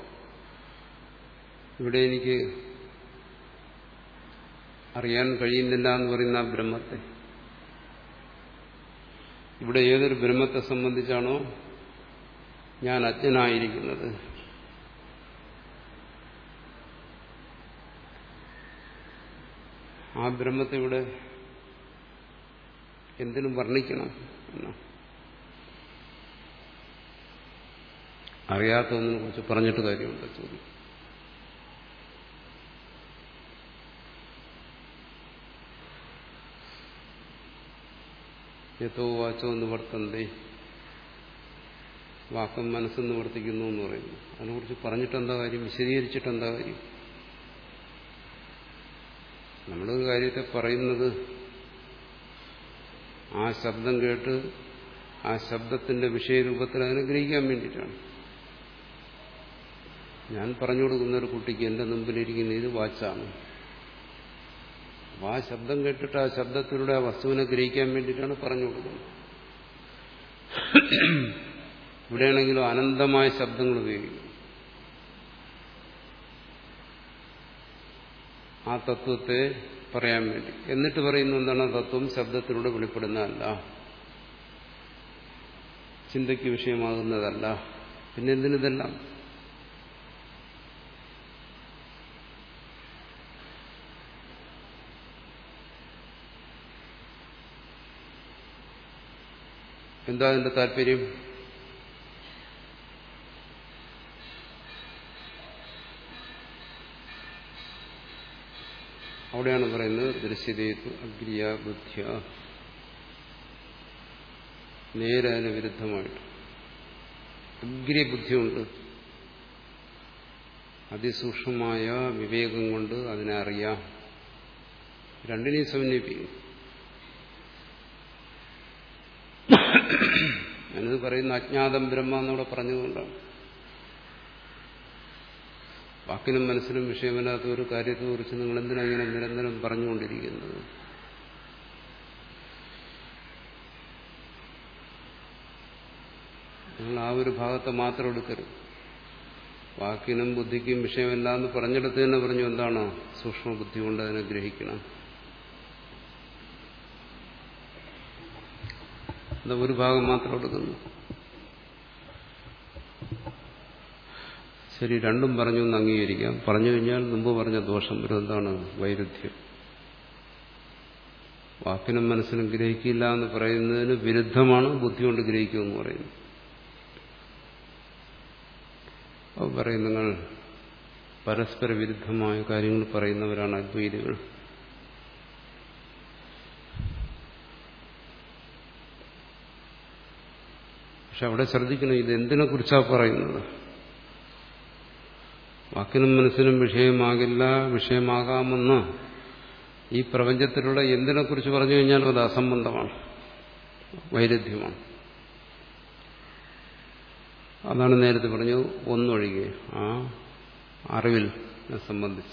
ഇവിടെ എനിക്ക് അറിയാൻ കഴിയുന്നില്ല എന്ന് പറയുന്ന ആ ബ്രഹ്മത്തെ, ഇവിടെ ഏതൊരു ബ്രഹ്മത്തെ സംബന്ധിച്ചാണോ ഞാൻ അജ്ഞനായിരിക്കുന്നത്, ആ ബ്രഹ്മത്തെ ഇവിടെ എന്തിനും വർണ്ണിക്കണം എന്നാ. അറിയാത്ത ഒന്നിനെ കുറിച്ച് പറഞ്ഞിട്ട് കാര്യമുണ്ട് ചോദ്യം. യഥോ വാച്ചോ നിവർത്തന്തേ, വാക്കും മനസ്സും നിവർത്തിക്കുന്നു എന്ന് പറയുന്നു. അതിനെക്കുറിച്ച് പറഞ്ഞിട്ടെന്താ കാര്യം? വിശദീകരിച്ചിട്ടെന്താ കാര്യം? നമ്മളൊരു കാര്യത്തെ പറയുന്നത് ആ ശബ്ദം കേട്ട് ആ ശബ്ദത്തിന്റെ വിഷയരൂപത്തിൽ അതിനെ ഗ്രഹിക്കാൻ വേണ്ടിയിട്ടാണ്. ഞാൻ പറഞ്ഞു കൊടുക്കുന്ന ഒരു കുട്ടിക്ക് എന്റെ മുമ്പിലിരിക്കുന്ന ഇത് വാച്ചാണ്. ആ ശബ്ദം കേട്ടിട്ട് ആ ശബ്ദത്തിലൂടെ ആ വസ്തുവിനെ ഗ്രഹിക്കാൻ വേണ്ടിയിട്ടാണ് പറഞ്ഞു കൊടുക്കുന്നത്. ഇവിടെയാണെങ്കിലും അനന്തമായ ശബ്ദങ്ങൾ ഉപയോഗിക്കും. ആ തത്വത്തെ പറയാൻ വേണ്ടി. എന്നിട്ട് പറയുന്നു എന്താണ്? തത്വം ശബ്ദത്തിലൂടെ വെളിപ്പെടുന്നതല്ല, ചിന്തയ്ക്ക് വിഷയമാകുന്നതല്ല. പിന്നെ എന്തിനിതെല്ലാം? എന്താ അതിന്റെ താല്പര്യം? അവിടെയാണ് പറയുന്നത് ദൃശ്യതേതു അഗ്രിയ ബുദ്ധ്യ. നേരെ അതിന് വിരുദ്ധമായിട്ട് അഗ്രിയ ബുദ്ധിയുണ്ട്, അതിസൂക്ഷ്മമായ വിവേകം കൊണ്ട് അതിനെ അറിയാം. രണ്ടിനെയും സമന്വയിപ്പിക്കും. ഞാനിത് പറയുന്ന അജ്ഞാതം ബ്രഹ്മ എന്നൂടെ പറഞ്ഞതുകൊണ്ടാണ്. വാക്കിനും മനസ്സിനും വിഷയമല്ലാത്ത ഒരു കാര്യത്തെക്കുറിച്ച് നിങ്ങൾ എന്തിനാ ഇങ്ങനെ നിരന്തരം പറഞ്ഞുകൊണ്ടിരിക്കുന്നത്? നിങ്ങൾ ആ ഒരു ഭാഗത്തെ മാത്രം എടുക്കരുത്. വാക്കിനും ബുദ്ധിക്കും വിഷയമല്ല എന്ന് പറഞ്ഞെടുത്ത് തന്നെ പറഞ്ഞു എന്താണോ സൂക്ഷ്മ ബുദ്ധി കൊണ്ട് അതിനെ ഗ്രഹിക്കണം. എന്താ ഒരു ഭാഗം മാത്രം എടുക്കുന്നു? ശരി, രണ്ടും പറഞ്ഞു എന്ന് അംഗീകരിക്കാം. പറഞ്ഞു കഴിഞ്ഞാൽ മുമ്പ് പറഞ്ഞ ദോഷം വരും. എന്താണ്? വൈരുദ്ധ്യം. വാക്കിനും മനസ്സിനും ഗ്രഹിക്കില്ല എന്ന് പറയുന്നതിന് വിരുദ്ധമാണ് ബുദ്ധി കൊണ്ട് ഗ്രഹിക്കുമെന്ന് പറയുന്നത്. അപ്പോൾ പറയും നിങ്ങൾ പരസ്പര വിരുദ്ധമായ കാര്യങ്ങൾ പറയുന്നവരാണ് അദ്വൈതികൾ. പക്ഷെ അവിടെ ശ്രദ്ധിക്കണം, ഇത് എന്തിനെ കുറിച്ചാണ് പറയുന്നത്? വാക്കിനും മനസ്സിനും വിഷയമാകില്ല, വിഷയമാകാമെന്ന് ഈ പ്രപഞ്ചത്തിലുള്ള എന്തിനെക്കുറിച്ച് പറഞ്ഞു കഴിഞ്ഞാലും അത് അസംബന്ധമാണ്, വൈരുദ്ധ്യമാണ്. അതാണ് നേരത്തെ പറഞ്ഞത് ഒന്നൊഴികെ ആ അറിവിൽ സംബന്ധിച്ച്.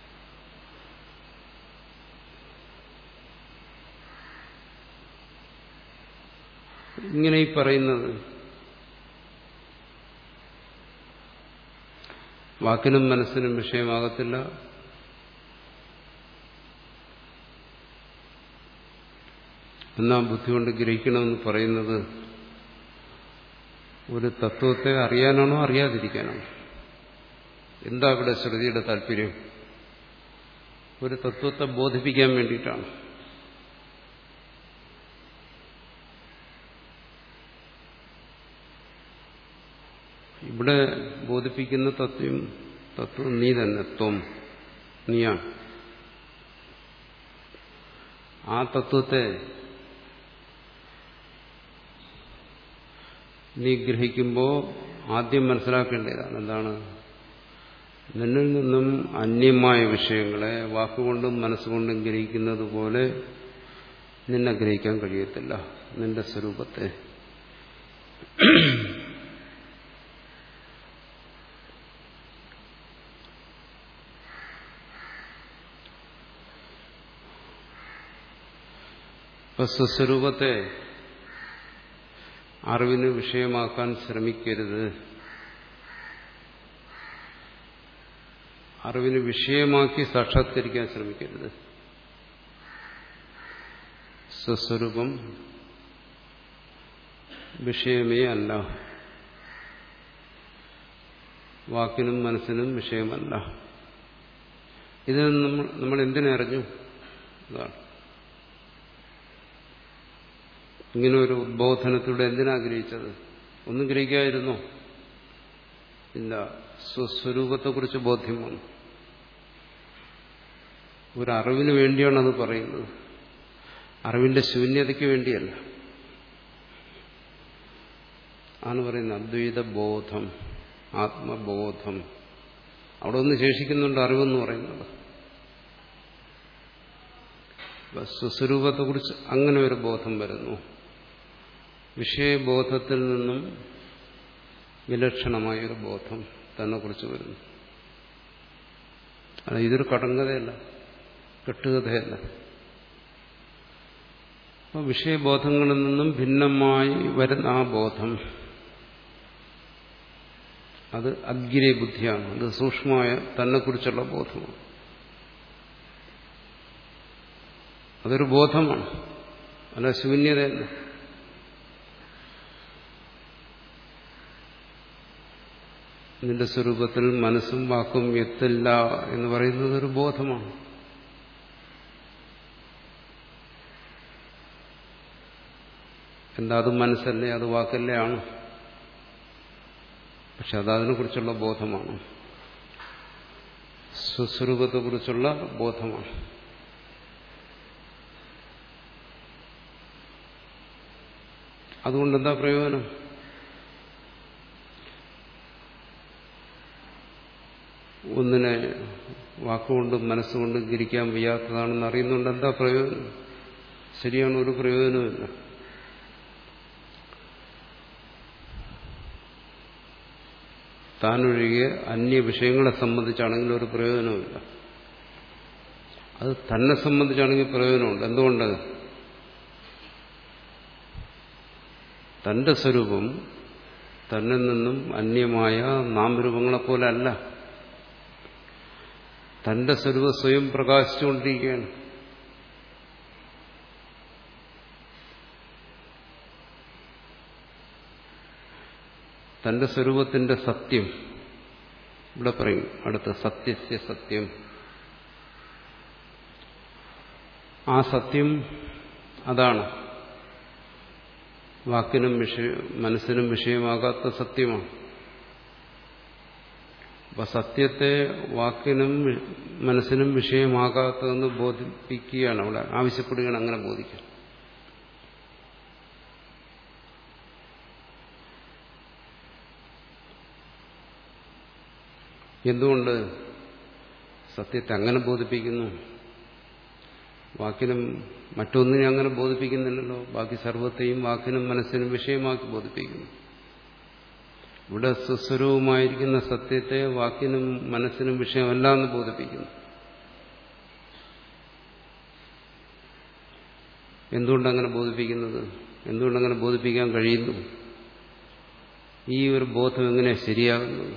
ഇങ്ങനെ ഈ പറയുന്നത് വാക്കിനും മനസ്സിനും വിഷയമാകത്തില്ല, എന്നാ ബുദ്ധി കൊണ്ട് ഗ്രഹിക്കണമെന്ന് പറയുന്നത് ഒരു തത്വത്തെ അറിയാനാണോ അറിയാതിരിക്കാനാണോ? എന്താ ഇവിടെ ശ്രുതിയുടെ താല്പര്യം? ഒരു തത്വത്തെ ബോധിപ്പിക്കാൻ വേണ്ടിയിട്ടാണ്. ഇവിടെ ബോധിപ്പിക്കുന്ന തത്വം തത്വം നീ തന്നെ, ത്വം, നീയാണ്. ആ തത്വത്തെ നീ ഗ്രഹിക്കുമ്പോൾ ആദ്യം മനസ്സിലാക്കേണ്ടതാണ് എന്താണ്? നിന്നിൽ നിന്നും അന്യമായ വിഷയങ്ങളെ വാക്കുകൊണ്ടും മനസ്സുകൊണ്ടും ഗ്രഹിക്കുന്നത് പോലെ നിന്നെ ഗ്രഹിക്കാൻ കഴിയത്തില്ല, നിന്റെ സ്വരൂപത്തെ. ഇപ്പൊ സ്വസ്വരൂപത്തെ അറിവിന് വിഷയമാക്കാൻ ശ്രമിക്കരുത്. അറിവിന് വിഷയമാക്കി സാക്ഷാത്കരിക്കാൻ ശ്രമിക്കരുത്. സ്വസ്വരൂപം വിഷയമേ അല്ല, വാക്കിനും മനസ്സിനും വിഷയമല്ല. ഇത് നമ്മൾ നമ്മൾ എന്തിനറിഞ്ഞു? അതാണ് ഇങ്ങനെ ഒരു ഉദ്ബോധനത്തിലൂടെ എന്തിനാഗ്രഹിച്ചത്? ഒന്നും ഗ്രഹിക്കാതിരുന്നോ? ഇല്ല, സ്വസ്വരൂപത്തെക്കുറിച്ച് ബോധ്യം വന്നു. ഒരറിവിന് വേണ്ടിയാണ് അത് പറയുന്നത്, അറിവിന്റെ ശൂന്യതയ്ക്ക് വേണ്ടിയല്ല. ആണ് പറയുന്നത് അദ്വൈത ബോധം, ആത്മബോധം. അവിടെ ഒന്ന് ശേഷിക്കുന്നുണ്ട് അറിവെന്ന് പറയുന്നത്. സ്വസ്വരൂപത്തെക്കുറിച്ച് അങ്ങനെ ഒരു ബോധം വരുന്നു. വിഷയബോധത്തിൽ നിന്നും വിലക്ഷണമായൊരു ബോധം തന്നെ കുറിച്ച് വരുന്നു. അത് ഇതൊരു കടങ്കഥയല്ല, കെട്ടുകഥയല്ല. അപ്പോൾ വിഷയബോധങ്ങളിൽ നിന്നും ഭിന്നമായി വരുന്ന ആ ബോധം അത് അഗ്രെ ബുദ്ധിയാണ്. അത് സൂക്ഷ്മമായ തന്നെക്കുറിച്ചുള്ള ബോധമാണ്. അതൊരു ബോധമാണ്, അല്ല ശൂന്യതയല്ല. നിന്റെ സ്വരൂപത്തിൽ മനസ്സും വാക്കും എത്തില്ല എന്ന് പറയുന്നത് ഒരു ബോധമാണ്. എന്താ അത് മനസ്സല്ലേ, അത് വാക്കല്ലേ ആണ്. പക്ഷെ അത് അതിനെക്കുറിച്ചുള്ള ബോധമാണ്, സ്വസ്വരൂപത്തെക്കുറിച്ചുള്ള ബോധമാണ്. അതുകൊണ്ടെന്താ പ്രയോജനം? ഒന്നിനെ വാക്കുകൊണ്ടും മനസ്സുകൊണ്ടും ഗ്രഹിക്കാൻ വയ്യാത്തതാണെന്ന് അറിയുന്നുണ്ട് എന്താ പ്രയോജനം? ശരിയാണ്, ഒരു പ്രയോജനവുമില്ല. താനൊഴികെ അന്യ വിഷയങ്ങളെ സംബന്ധിച്ചാണെങ്കിൽ ഒരു പ്രയോജനവുമില്ല. അത് തന്നെ സംബന്ധിച്ചാണെങ്കിൽ പ്രയോജനമുണ്ട്. എന്തുകൊണ്ട്? തന്റെ സ്വരൂപം തന്നിൽ നിന്നും അന്യമായ നാമരൂപങ്ങളെപ്പോലെ അല്ല. തന്റെ സ്വരൂപം സ്വയം പ്രകാശിച്ചുകൊണ്ടിരിക്കുകയാണ്. തന്റെ സ്വരൂപത്തിന്റെ സത്യം ഇവിടെ പറയും അടുത്ത സത്യസ്യ സത്യം. ആ സത്യം അതാണ് വാക്കിനും വിഷയ മനസ്സിനും വിഷയമാകാത്ത സത്യമാണ്. അപ്പൊ സത്യത്തെ വാക്കിനും മനസ്സിനും വിഷയമാകാത്തതെന്ന് ബോധിപ്പിക്കുകയാണ് അവിടെ, ആവശ്യപ്പെടുകയാണ് അങ്ങനെ ബോധിക്കാൻ. എന്തുകൊണ്ട് സത്യത്തെ അങ്ങനെ ബോധിപ്പിക്കുന്നു? വാക്കിനും മറ്റൊന്നിനെ അങ്ങനെ ബോധിപ്പിക്കുന്നില്ലല്ലോ. ബാക്കി സർവത്തെയും വാക്കിനും മനസ്സിനും വിഷയമാക്കി ബോധിപ്പിക്കുന്നു. ഇവിടെ സ്വസ്വരൂപമായിരിക്കുന്ന സത്യത്തെ വാക്കിനും മനസ്സിനും വിഷയമല്ല എന്ന് ബോധിപ്പിക്കുന്നു. എന്തുകൊണ്ടങ്ങനെ ബോധിപ്പിക്കുന്നത്? എന്തുകൊണ്ടങ്ങനെ ബോധിപ്പിക്കാൻ കഴിയുന്നു? ഈ ഒരു ബോധം എങ്ങനെയാണ് ശരിയാകുന്നത്?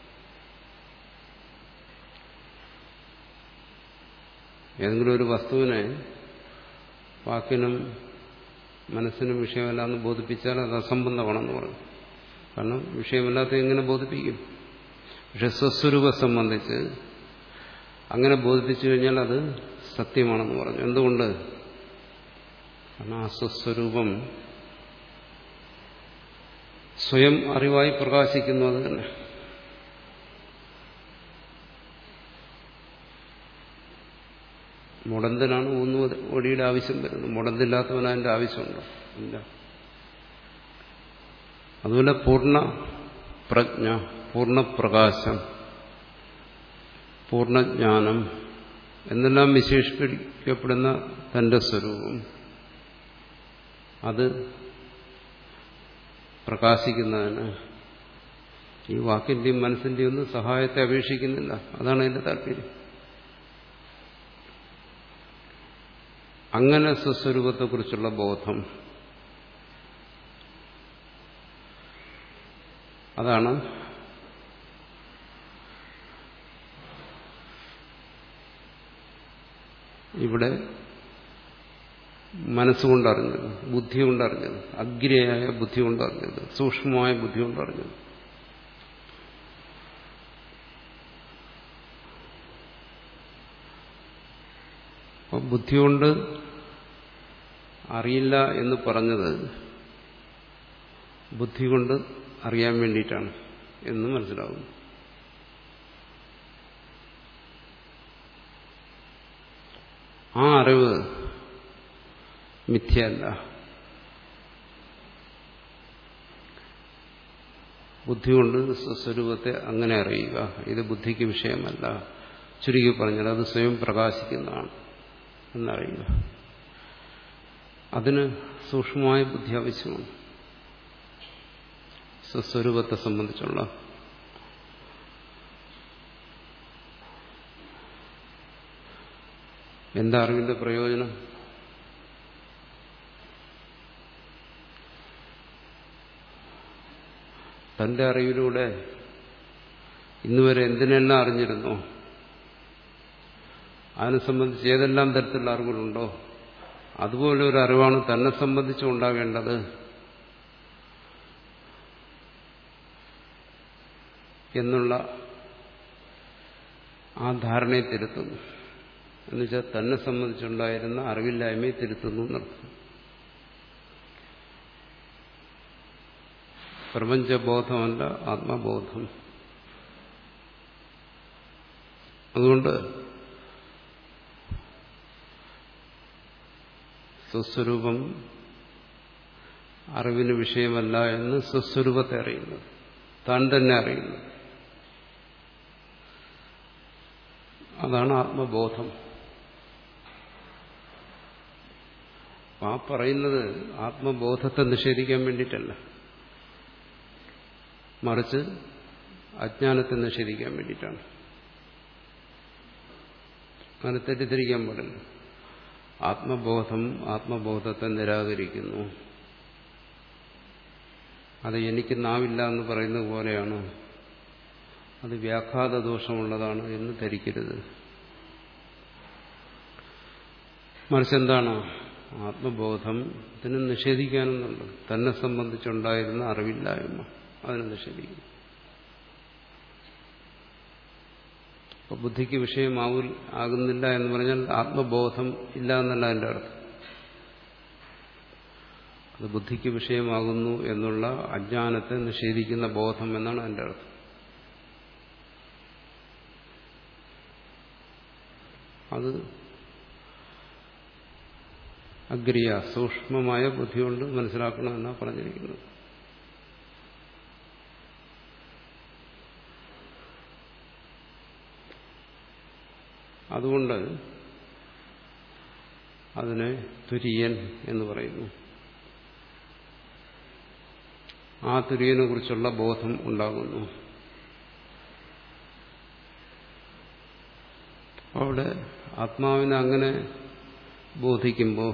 ഏതെങ്കിലും ഒരു വസ്തുവിനെ വാക്കിനും മനസ്സിനും വിഷയമല്ല എന്ന് ബോധിപ്പിച്ചാൽ അത് അസംബന്ധമാണെന്ന് പറയും. കാരണം വിഷയമല്ലാത്ത എങ്ങനെ ബോധിപ്പിക്കും? പക്ഷെ സ്വസ്വരൂപം സംബന്ധിച്ച് അങ്ങനെ ബോധിപ്പിച്ചു കഴിഞ്ഞാൽ അത് സത്യമാണെന്ന് പറഞ്ഞു. എന്തുകൊണ്ട്? കാരണം ആ സ്വസ്വരൂപം സ്വയം അറിവായി പ്രകാശിക്കുന്നു. അത് തന്നെ മുടന്തിനാണ് ഊന്നു ഒടിയുടെ ആവശ്യം വരുന്നത്. മുടന്തില്ലാത്തവന് അതിന്റെ ആവശ്യമുണ്ടോ? ഇല്ല. അതുപോലെ പൂർണ്ണ പ്രജ്ഞ, പൂർണ്ണപ്രകാശം, പൂർണ്ണജ്ഞാനം എന്നെല്ലാം വിശേഷിപ്പിക്കപ്പെടുന്ന തന്റെ സ്വരൂപം അത് പ്രകാശിക്കുന്നതിന് ഈ വാക്കിന്റെയും മനസ്സിന്റെയും ഒന്നും സഹായത്തെ അപേക്ഷിക്കുന്നില്ല. അതാണ് അതിന്റെ താല്പര്യം. അങ്ങനെ സ്വസ്വരൂപത്തെക്കുറിച്ചുള്ള ബോധം അതാണ് ഇവിടെ മനസ്സുകൊണ്ടറിഞ്ഞത്, ബുദ്ധി കൊണ്ടറിഞ്ഞത്, അഗ്രയായ ബുദ്ധി കൊണ്ടറിഞ്ഞത്, സൂക്ഷ്മമായ ബുദ്ധി കൊണ്ടറിഞ്ഞത്. അപ്പോൾ ബുദ്ധി കൊണ്ട് അറിയില്ല എന്ന് പറഞ്ഞത് ബുദ്ധി കൊണ്ട് അറിയാൻ വേണ്ടിയിട്ടാണ് എന്ന് മനസ്സിലാവുന്നു. ആ അറിവ് മിഥ്യയല്ല. ബുദ്ധി കൊണ്ട് സ്വസ്വരൂപത്തെ അങ്ങനെ അറിയുക, ഇത് ബുദ്ധിക്ക് വിഷയമല്ല. ചുരുക്കി പറഞ്ഞാൽ അത് സ്വയം പ്രകാശിക്കുന്നതാണ് എന്നറിയുക. അതിന് സൂക്ഷ്മമായ ബുദ്ധി ആവശ്യമാണ്. സ്വസ്വരൂപത്തെ സംബന്ധിച്ചുള്ള എന്താ അറിവിന്റെ പ്രയോജനം? തന്റെ അറിവിലൂടെ ഇന്നുവരെ എന്തിനെല്ലാം അറിഞ്ഞിരുന്നോ, അതിനെ സംബന്ധിച്ച് ഏതെല്ലാം തരത്തിലുള്ള അറിവുകളുണ്ടോ അതുപോലെ ഒരു അറിവാണ് തന്നെ സംബന്ധിച്ചുണ്ടാകേണ്ടത് എന്നുള്ള ആ ധാരണയെ തിരുത്തുന്നു. എന്നുവെച്ചാൽ തന്നെ സംബന്ധിച്ചുണ്ടായിരുന്ന അറിവില്ലായ്മയെ തിരുത്തുന്നു എന്നർത്ഥം. പ്രപഞ്ചബോധമല്ല ആത്മബോധം. അതുകൊണ്ട് സ്വസ്വരൂപം അറിവിന് വിഷയമല്ല എന്ന് സ്വസ്വരൂപത്തെ അറിയുന്നത്, താൻ തന്നെ അറിയുന്നത്, അതാണ് ആത്മബോധം. ആ പറയുന്നത് ആത്മബോധത്തെ നിഷേധിക്കാൻ വേണ്ടിയിട്ടല്ല, മറിച്ച് അജ്ഞാനത്തെ നിഷേധിക്കാൻ വേണ്ടിയിട്ടാണ്. അങ്ങനെ തെറ്റിദ്ധരിക്കാൻ പാടില്ല. ആത്മബോധം ആത്മബോധത്തെ നിരാകരിക്കുന്നു. അത് എനിക്ക് നാവില്ല എന്ന് പറയുന്നത് പോലെയാണ്, അത് വ്യാഘാത ദോഷമുള്ളതാണ് എന്ന് ധരിക്കരുത്. മറിച്ച് എന്താണ് ആത്മബോധം ഇതിനെ നിഷേധിക്കാനെന്നുണ്ട്. തന്നെ സംബന്ധിച്ചുണ്ടായിരുന്ന അറിവില്ലായ്മ അതിനെ നിഷേധിക്കും. അപ്പൊ ബുദ്ധിക്ക് വിഷയമാവൂ ആകുന്നില്ല എന്ന് പറഞ്ഞാൽ ആത്മബോധം ഇല്ല എന്നല്ല അതിൻ്റെ അർത്ഥം. അത് ബുദ്ധിക്ക് വിഷയമാകുന്നു എന്നുള്ള അജ്ഞാനത്തെ നിഷേധിക്കുന്ന ബോധം എന്നാണ് അതിൻ്റെ അർത്ഥം. അത് അഗ്രിയ സൂക്ഷ്മമായ ബുദ്ധി കൊണ്ട് മനസ്സിലാക്കണമെന്നാണ് പറഞ്ഞിരിക്കുന്നത്. അതുകൊണ്ട് അതിനെ തുര്യൻ എന്ന് പറയുന്നു. ആ തുര്യനെ കുറിച്ചുള്ള ബോധം ഉണ്ടാകുന്നു. അവിടെ ആത്മാവിനെ അങ്ങനെ ബോധിക്കുമ്പോൾ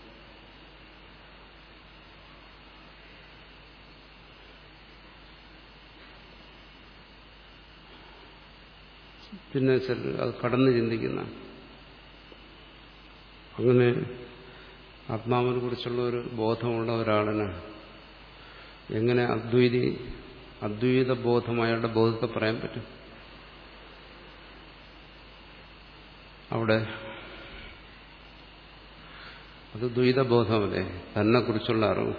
പിന്നെ അത് കടന്നു ചിന്തിക്കുന്ന, അങ്ങനെ ആത്മാവിനെ കുറിച്ചുള്ള ഒരു ബോധമുള്ള ഒരാളിന് എങ്ങനെ അദ്വൈതി അദ്വൈത ബോധം അയാളുടെ ബോധത്തെ പറയാൻ പറ്റും? അവിടെ അത് ദ്വൈതബോധമല്ലേ, തന്നെ കുറിച്ചുള്ള അറിവ്.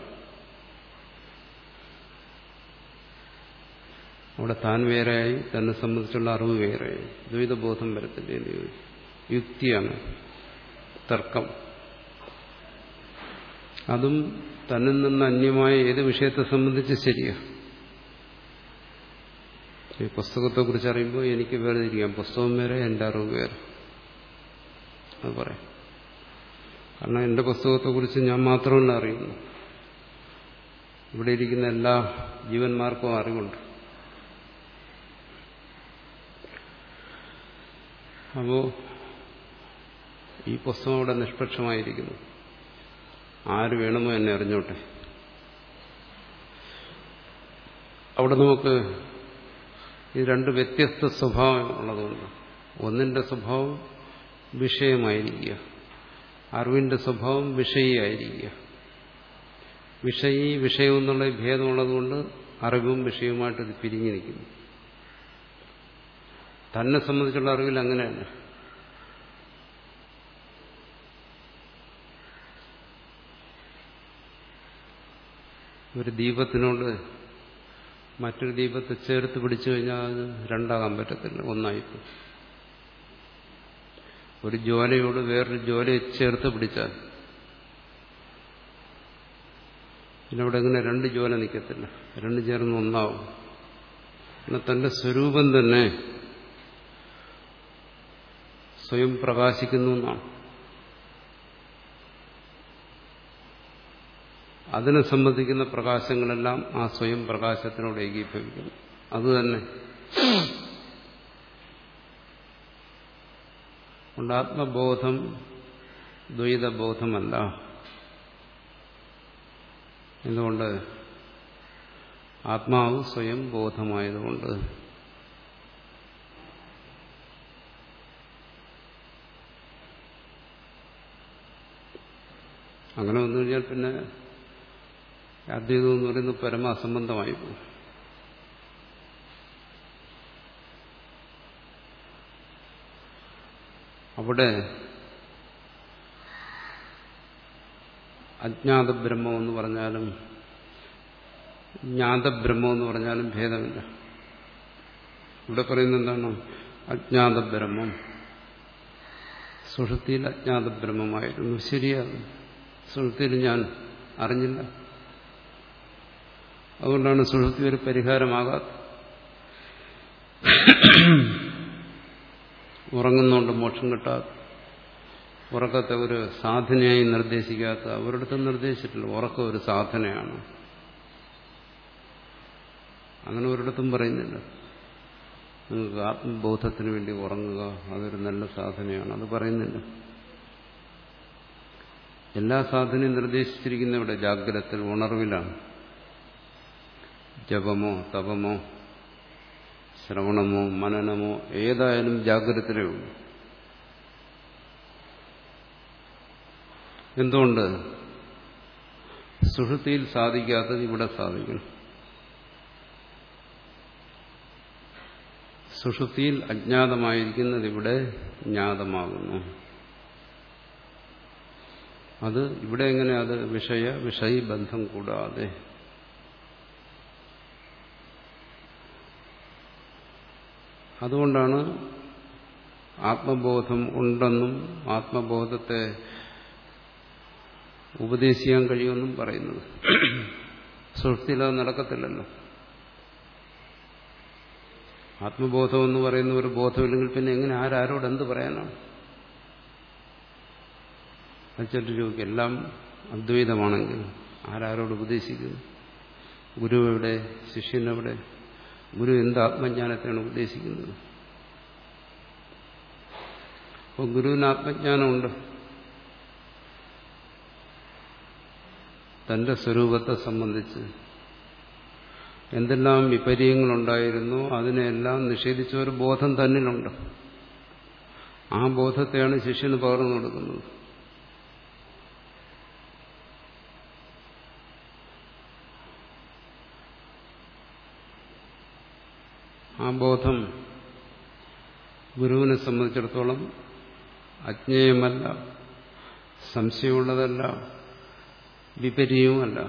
അവിടെ താൻ വേറെയായി, തന്നെ സംബന്ധിച്ചുള്ള അറിവ് വേറെയായി. ദ്വൈതബോധം വരത്തില്ലേ? യുക്തിയാണ്, തർക്കം. അതും തന്നിൽ നിന്ന് അന്യമായ ഏത് വിഷയത്തെ സംബന്ധിച്ച് ശരിയാണ്. ഈ പുസ്തകത്തെക്കുറിച്ച് അറിയുമ്പോൾ എനിക്ക് വേർതിരിക്കാം, പുസ്തകം വേറെ, എൻ്റെ അറിവ് വേറെ. അത് പറയാം. കാരണം എൻ്റെ പുസ്തകത്തെക്കുറിച്ച് ഞാൻ മാത്രമല്ല അറിയുന്നു, ഇവിടെ ഇരിക്കുന്ന എല്ലാ ജീവന്മാർക്കും അറിവുണ്ട്. അപ്പോൾ ഈ പുസ്തകം അവിടെ നിഷ്പക്ഷമായിരിക്കുന്നു, ആര് വേണമോ എന്നെ അറിഞ്ഞോട്ടെ. അവിടെ നമുക്ക് ഈ രണ്ട് വ്യത്യസ്ത സ്വഭാവം ഉള്ളതുകൊണ്ട്, ഒന്നിന്റെ സ്വഭാവം വിഷയമായിരിക്കുക, അറിവിന്റെ സ്വഭാവം വിഷയിയായിരിക്കുക. വിഷയി വിഷയം എന്നുള്ള ഭേദമുള്ളതുകൊണ്ട് അറിവും വിഷയവുമായിട്ട് ഇത് പിരിഞ്ഞു നിൽക്കുന്നു. തന്നെ സംബന്ധിച്ചുള്ള അറിവിൽ അങ്ങനെയല്ല. ഒരു ദീപത്തിനോട് മറ്റൊരു ദീപത്തെ ചേർത്ത് പിടിച്ചു കഴിഞ്ഞാൽ അത് രണ്ടാകാൻ പറ്റത്തില്ല, ഒന്നായിപ്പോ. ഒരു ജ്വാലയോട് വേറൊരു ജ്വാലയെ ചേർത്ത് പിടിച്ചാൽ പിന്നെ അവിടെ എങ്ങനെ രണ്ട് ജ്വാല നിൽക്കത്തില്ല, രണ്ട് ചേർന്ന് ഒന്നാവും. പിന്നെ തന്റെ സ്വരൂപം തന്നെ സ്വയം പ്രകാശിക്കുന്നു എന്നാണ്. അതിനെ സംബന്ധിക്കുന്ന പ്രകാശങ്ങളെല്ലാം ആ സ്വയം പ്രകാശത്തിനോട് ഏകീഭവിക്കുന്നു. അതുതന്നെ കൊണ്ട് ആത്മബോധം ദ്വൈതബോധമല്ല. എന്തുകൊണ്ട്? ആത്മാവ് സ്വയം ബോധമായതുകൊണ്ട്. അങ്ങനെ വന്നു കഴിഞ്ഞാൽ പിന്നെ അദ്വൈതം എന്ന് പറയുന്നത് പരമ അസംബന്ധമായി പോകും. അവിടെ അജ്ഞാത ബ്രഹ്മം എന്ന് പറഞ്ഞാലും ജ്ഞാതബ്രഹ്മം എന്ന് പറഞ്ഞാലും ഭേദമില്ല. ഇവിടെ പറയുന്നത് എന്താണ്? അജ്ഞാത ബ്രഹ്മം. സുഷുപ്തിയിൽ അജ്ഞാത ബ്രഹ്മമായിരുന്നു. ശരിയാണ്, സുഷുപ്തിയിൽ ഞാൻ അറിഞ്ഞില്ല. അതുകൊണ്ടാണ് സുഷുപ്തി ഒരു പരിഹാരമാകാത്തത്. ഉറങ്ങുന്നതുകൊണ്ട് മോക്ഷം കിട്ടാത്ത, ഉറക്കത്തെ ഒരു സാധനയായി നിർദ്ദേശിക്കാത്ത, അവരിടത്തും നിർദ്ദേശിച്ചിട്ടില്ല. ഉറക്കം ഒരു സാധനയാണ്, അങ്ങനെ ഒരിടത്തും പറയുന്നില്ല. നിങ്ങൾക്ക് ആത്മബോധത്തിന് വേണ്ടി ഉറങ്ങുക, അതൊരു നല്ല സാധനയാണ്, അത് പറയുന്നില്ല. എല്ലാ സാധനയും നിർദ്ദേശിച്ചിരിക്കുന്ന ഇവിടെ ജാഗ്രതത്തിൽ, ഉണർവിലാണ്. ജപമോ തപമോ ശ്രവണമോ മനനമോ ഏതായാലും ജാഗ്രതയിലേ ഉള്ളൂ. എന്തുകൊണ്ട്? സുഷുപ്തിയിൽ സാധിക്കാത്തത് ഇവിടെ സാധിക്കണം. സുഷുപ്തിയിൽ അജ്ഞാതമായിരിക്കുന്നത് ഇവിടെ ജ്ഞാതമാകുന്നു. അത് ഇവിടെ എങ്ങനെ? അത് വിഷയ വിഷയി ബന്ധം കൂടാതെ. അതുകൊണ്ടാണ് ആത്മബോധം ഉണ്ടെന്നും ആത്മബോധത്തെ ഉപദേശിക്കാൻ കഴിയുമെന്നും പറയുന്നത്. സുഷുപ്തിയിൽ അത് നടക്കത്തില്ലല്ലോ. ആത്മബോധം എന്ന് പറയുന്ന ഒരു ബോധമില്ലെങ്കിൽ പിന്നെ എങ്ങനെ ആരാരോട് എന്ത് പറയാനാണ്? അച്ഛൻ്റെ ചോദിക്കും, എല്ലാം അദ്വൈതമാണെങ്കിൽ ആരാരോട് ഉപദേശിക്കുന്നു? ഗുരു എവിടെ? ശിഷ്യനെവിടെ? ഗുരു എന്ത് ആത്മജ്ഞാനത്തെയാണ് ഉപദേശിക്കുന്നത്? അപ്പോൾ ഗുരുവിന് ആത്മജ്ഞാനമുണ്ട്. തന്റെ സ്വരൂപത്തെ സംബന്ധിച്ച് എന്തെല്ലാം വിപര്യങ്ങളുണ്ടായിരുന്നോ അതിനെല്ലാം നിഷേധിച്ച ഒരു ബോധം തന്നിലുണ്ട്. ആ ബോധത്തെയാണ് ശിഷ്യന് പകർന്നു കൊടുക്കുന്നത്. ആ ബോധം ഗുരുവിനെ സംബന്ധിച്ചിടത്തോളം അജ്ഞേയമല്ല, സംശയമുള്ളതല്ല, വിപര്യവുമല്ല.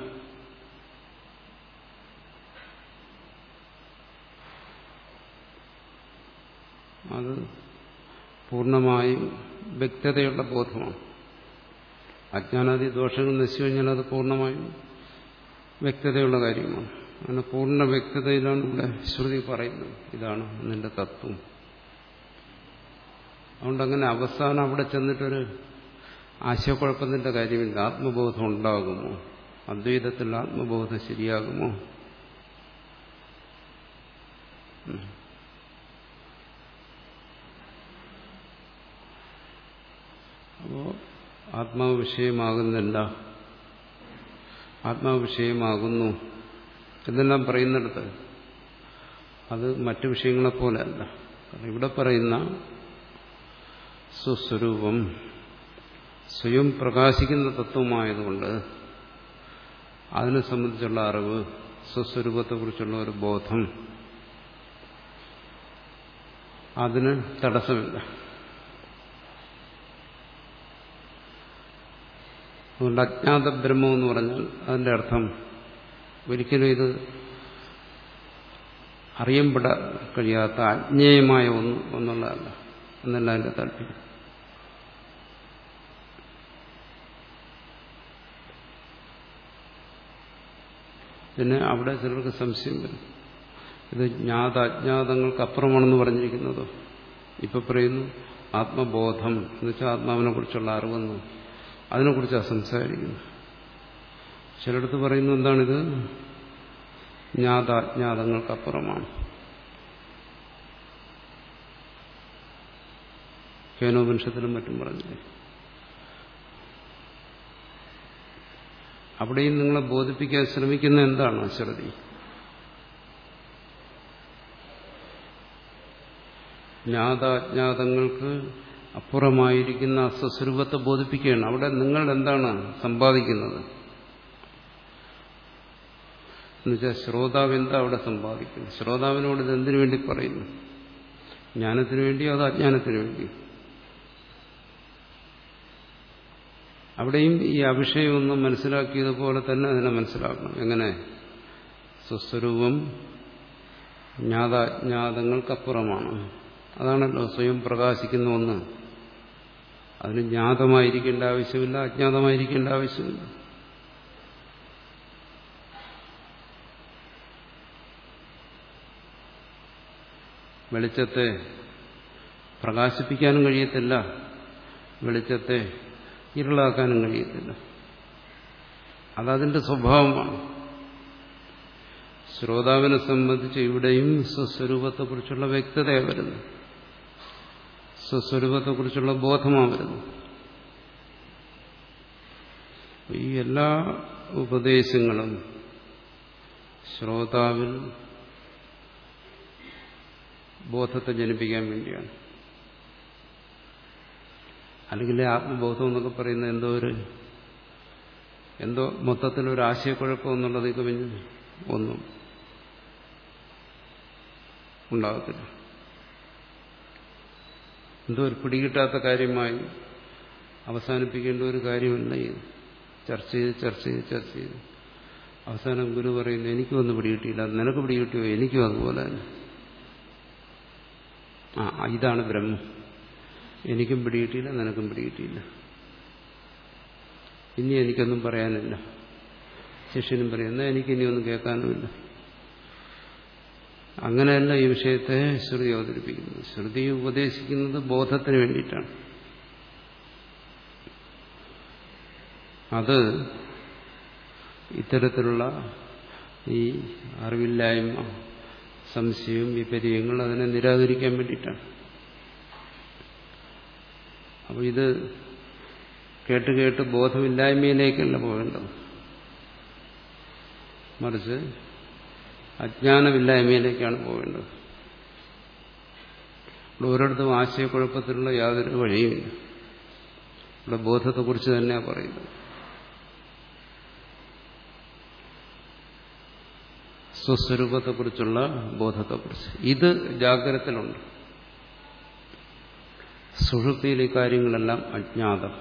അത് പൂർണ്ണമായും വ്യക്തതയുള്ള ബോധമാണ്. അജ്ഞാനാദി ദോഷങ്ങൾ നശിച്ചു കഴിഞ്ഞാൽ അത് പൂർണ്ണമായും വ്യക്തതയുള്ള കാര്യമാണ്. അങ്ങനെ പൂർണ്ണ വ്യക്തതയിലാണ് ഇവിടെ ശ്രുതി പറയുന്നത്, ഇതാണ് നിന്റെ തത്വം. അതുകൊണ്ട് അങ്ങനെ അവസാനം അവിടെ ചെന്നിട്ടൊരു ആശയക്കുഴപ്പത്തിന്റെ കാര്യമില്ല. ആത്മബോധം ഉണ്ടാകുമോ? അദ്വൈതത്തിൽ ആത്മബോധം ശരിയാകുമോ? അപ്പോ ആത്മാവ് വിഷയമാകുന്നില്ല, ആത്മാവ് വിഷയമാകുന്നു എന്നെല്ലാം പറയുന്നിടത്ത് അത് മറ്റു വിഷയങ്ങളെപ്പോലെയല്ല. കാരണം ഇവിടെ പറയുന്ന സ്വസ്വരൂപം സ്വയം പ്രകാശിക്കുന്ന തത്വമായതുകൊണ്ട് അതിനെ സംബന്ധിച്ചുള്ള അറിവ്, സ്വസ്വരൂപത്തെക്കുറിച്ചുള്ള ഒരു ബോധം, അതിന് തടസ്സമില്ല. അതുകൊണ്ട് അജ്ഞാത ബ്രഹ്മം എന്ന് പറഞ്ഞാൽ അതിന്റെ അർത്ഥം ഒരിക്കലും ഇത് അറിയപ്പെടാൻ കഴിയാത്ത അജ്ഞേയമായ ഒന്ന് ഒന്നുള്ളതല്ല എന്നല്ല അതിന്റെ താല്പര്യം. പിന്നെ അവിടെ ചിലർക്ക് സംശയം വരും, ഇത് ജ്ഞാത അജ്ഞാതങ്ങൾക്ക് അപ്പുറമാണെന്ന് പറഞ്ഞിരിക്കുന്നതോ? ഇപ്പൊ പറയുന്നു ആത്മബോധം എന്ന് വെച്ചാൽ ആത്മാവിനെ കുറിച്ചുള്ള അറിവെന്ന്, അതിനെക്കുറിച്ചാണ് സംസാരിക്കുന്നത്. ചിലടത്ത് പറയുന്നു എന്താണിത്? ജ്ഞാതാജ്ഞാതങ്ങൾക്കപ്പുറമാണ്. കേനോപനിഷത്തിലും മറ്റും പറഞ്ഞില്ലേ. അവിടെയും നിങ്ങളെ ബോധിപ്പിക്കാൻ ശ്രമിക്കുന്ന എന്താണ് ശ്രുതി? ജ്ഞാതാജ്ഞാതങ്ങൾക്ക് അപ്പുറമായിരിക്കുന്ന സ്വസ്വരൂപത്തെ ബോധിപ്പിക്കുകയാണ്. അവിടെ നിങ്ങൾ എന്താണ് സമ്പാദിക്കുന്നത് എന്നുവെച്ചാൽ ശ്രോതാവ് എന്താ അവിടെ സമ്പാദിക്കുന്നത്? ശ്രോതാവിനോട് ഇത് എന്തിനു വേണ്ടി പറയുന്നു? ജ്ഞാനത്തിനു വേണ്ടിയോ അതോ അജ്ഞാനത്തിനു വേണ്ടിയോ? അവിടെയും ഈ അവിഷയമൊന്നും മനസ്സിലാക്കിയതുപോലെ തന്നെ അതിനെ മനസ്സിലാക്കണം. എങ്ങനെ? സ്വസ്വരൂപം ജ്ഞാതാജ്ഞാതങ്ങൾക്കപ്പുറമാണ്. അതാണല്ലോ സ്വയം പ്രകാശിക്കുന്ന ഒന്ന്. അതിന് ജ്ഞാതമായിരിക്കേണ്ട ആവശ്യമില്ല, അജ്ഞാതമായിരിക്കേണ്ട ആവശ്യമില്ല. വെളിച്ചത്തെ പ്രകാശിപ്പിക്കാനും കഴിയത്തില്ല, വെളിച്ചത്തെ ഇരുളാക്കാനും കഴിയത്തില്ല. അതതിന്റെ സ്വഭാവമാണ്. ശ്രോതാവിനെ സംബന്ധിച്ച് ഇവിടെയും സ്വസ്വരൂപത്തെക്കുറിച്ചുള്ള വ്യക്തതയാണ് വരുന്നത്, സ്വസ്വരൂപത്തെക്കുറിച്ചുള്ള ബോധമാണ് വരുന്നത്. ഈ എല്ലാ ഉപദേശങ്ങളും ശ്രോതാവിൽ ബോധത്തെ ജനിപ്പിക്കാൻ വേണ്ടിയാണ്. അല്ലെങ്കിൽ ആത്മബോധം എന്നൊക്കെ പറയുന്നത് എന്തോ ഒരു എന്തോ മൊത്തത്തിലൊരു ആശയക്കുഴപ്പം എന്നുള്ളത് കവിഞ്ഞ് ഒന്നും ഉണ്ടാകത്തില്ല. എന്തോ ഒരു പിടികിട്ടാത്ത കാര്യമായി അവസാനിപ്പിക്കേണ്ട ഒരു കാര്യമല്ല ഇത്. ചർച്ച ചെയ്ത് ചർച്ച ചെയ്ത് ചർച്ച ചെയ്ത് അവസാനം ഗുരു പറയുന്നു, എനിക്കും ഒന്നും പിടികിട്ടിയില്ല, നിനക്ക് പിടികിട്ടിയോ? എനിക്കും അതുപോലെ തന്നെ. ആ ഇതാണ് ബ്രഹ്മം. എനിക്കും പിടികിട്ടിയില്ല, നിനക്കും പിടികിട്ടിയില്ല, ഇനി എനിക്കൊന്നും പറയാനില്ല. ശിഷ്യനും പറയുന്ന എനിക്കിനിയൊന്നും കേൾക്കാനുമില്ല. അങ്ങനെയല്ല ഈ വിഷയത്തെ ശ്രുതി അവതരിപ്പിക്കുന്നത്. ശ്രുതി ഉപദേശിക്കുന്നത് ബോധത്തിന് വേണ്ടിയിട്ടാണ്. അത് ഇത്തരത്തിലുള്ള ഈ അറിവില്ലായ്മ, സംശയവും വിപര്യങ്ങൾ അതിനെ നിരാകരിക്കാൻ വേണ്ടിയിട്ടാണ്. അപ്പോൾ ഇത് കേട്ട് കേട്ട് ബോധമില്ലായ്മയിലേക്കല്ല പോകേണ്ടത്, മറിച്ച് അജ്ഞാനമില്ലായ്മയിലേക്കാണ് പോകേണ്ടത്. ഇവിടെ ഒരിടത്തും ആശയക്കുഴപ്പത്തിലുള്ള യാതൊരു വഴിയുമില്ല. ഇവിടെ ബോധത്തെക്കുറിച്ച് തന്നെയാണ് പറയുന്നത്. സ്വസ്വരൂപത്തെക്കുറിച്ചുള്ള ബോധത്തെക്കുറിച്ച്. ഇത് ജാഗ്രതത്തിലുണ്ട്. സുഷുപ്തിയിൽ ഈ കാര്യങ്ങളെല്ലാം അജ്ഞാതം.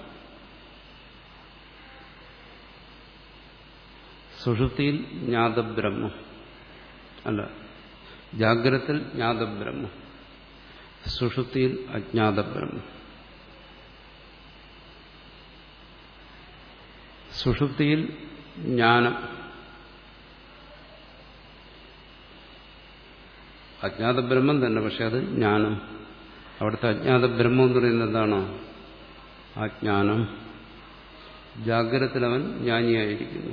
സുഷുപ്തിയിൽ ജ്ഞാതബ്രഹ്മം അല്ല, ജാഗ്രതത്തിൽ ജ്ഞാതബ്രഹ്മം, സുഷുപ്തിയിൽ അജ്ഞാതബ്രഹ്മം. സുഷുപ്തിയിൽ ജ്ഞാനം, അജ്ഞാതബ്രഹ്മം തന്നെ, പക്ഷെ അത് ജ്ഞാനം. അവിടുത്തെ അജ്ഞാതബ്രഹ്മം എന്ന് പറയുന്നത് എന്താണ്? ആ ജ്ഞാനം. ജാഗ്രതത്തിൽ അവൻ ജ്ഞാനിയായിരിക്കുന്നു.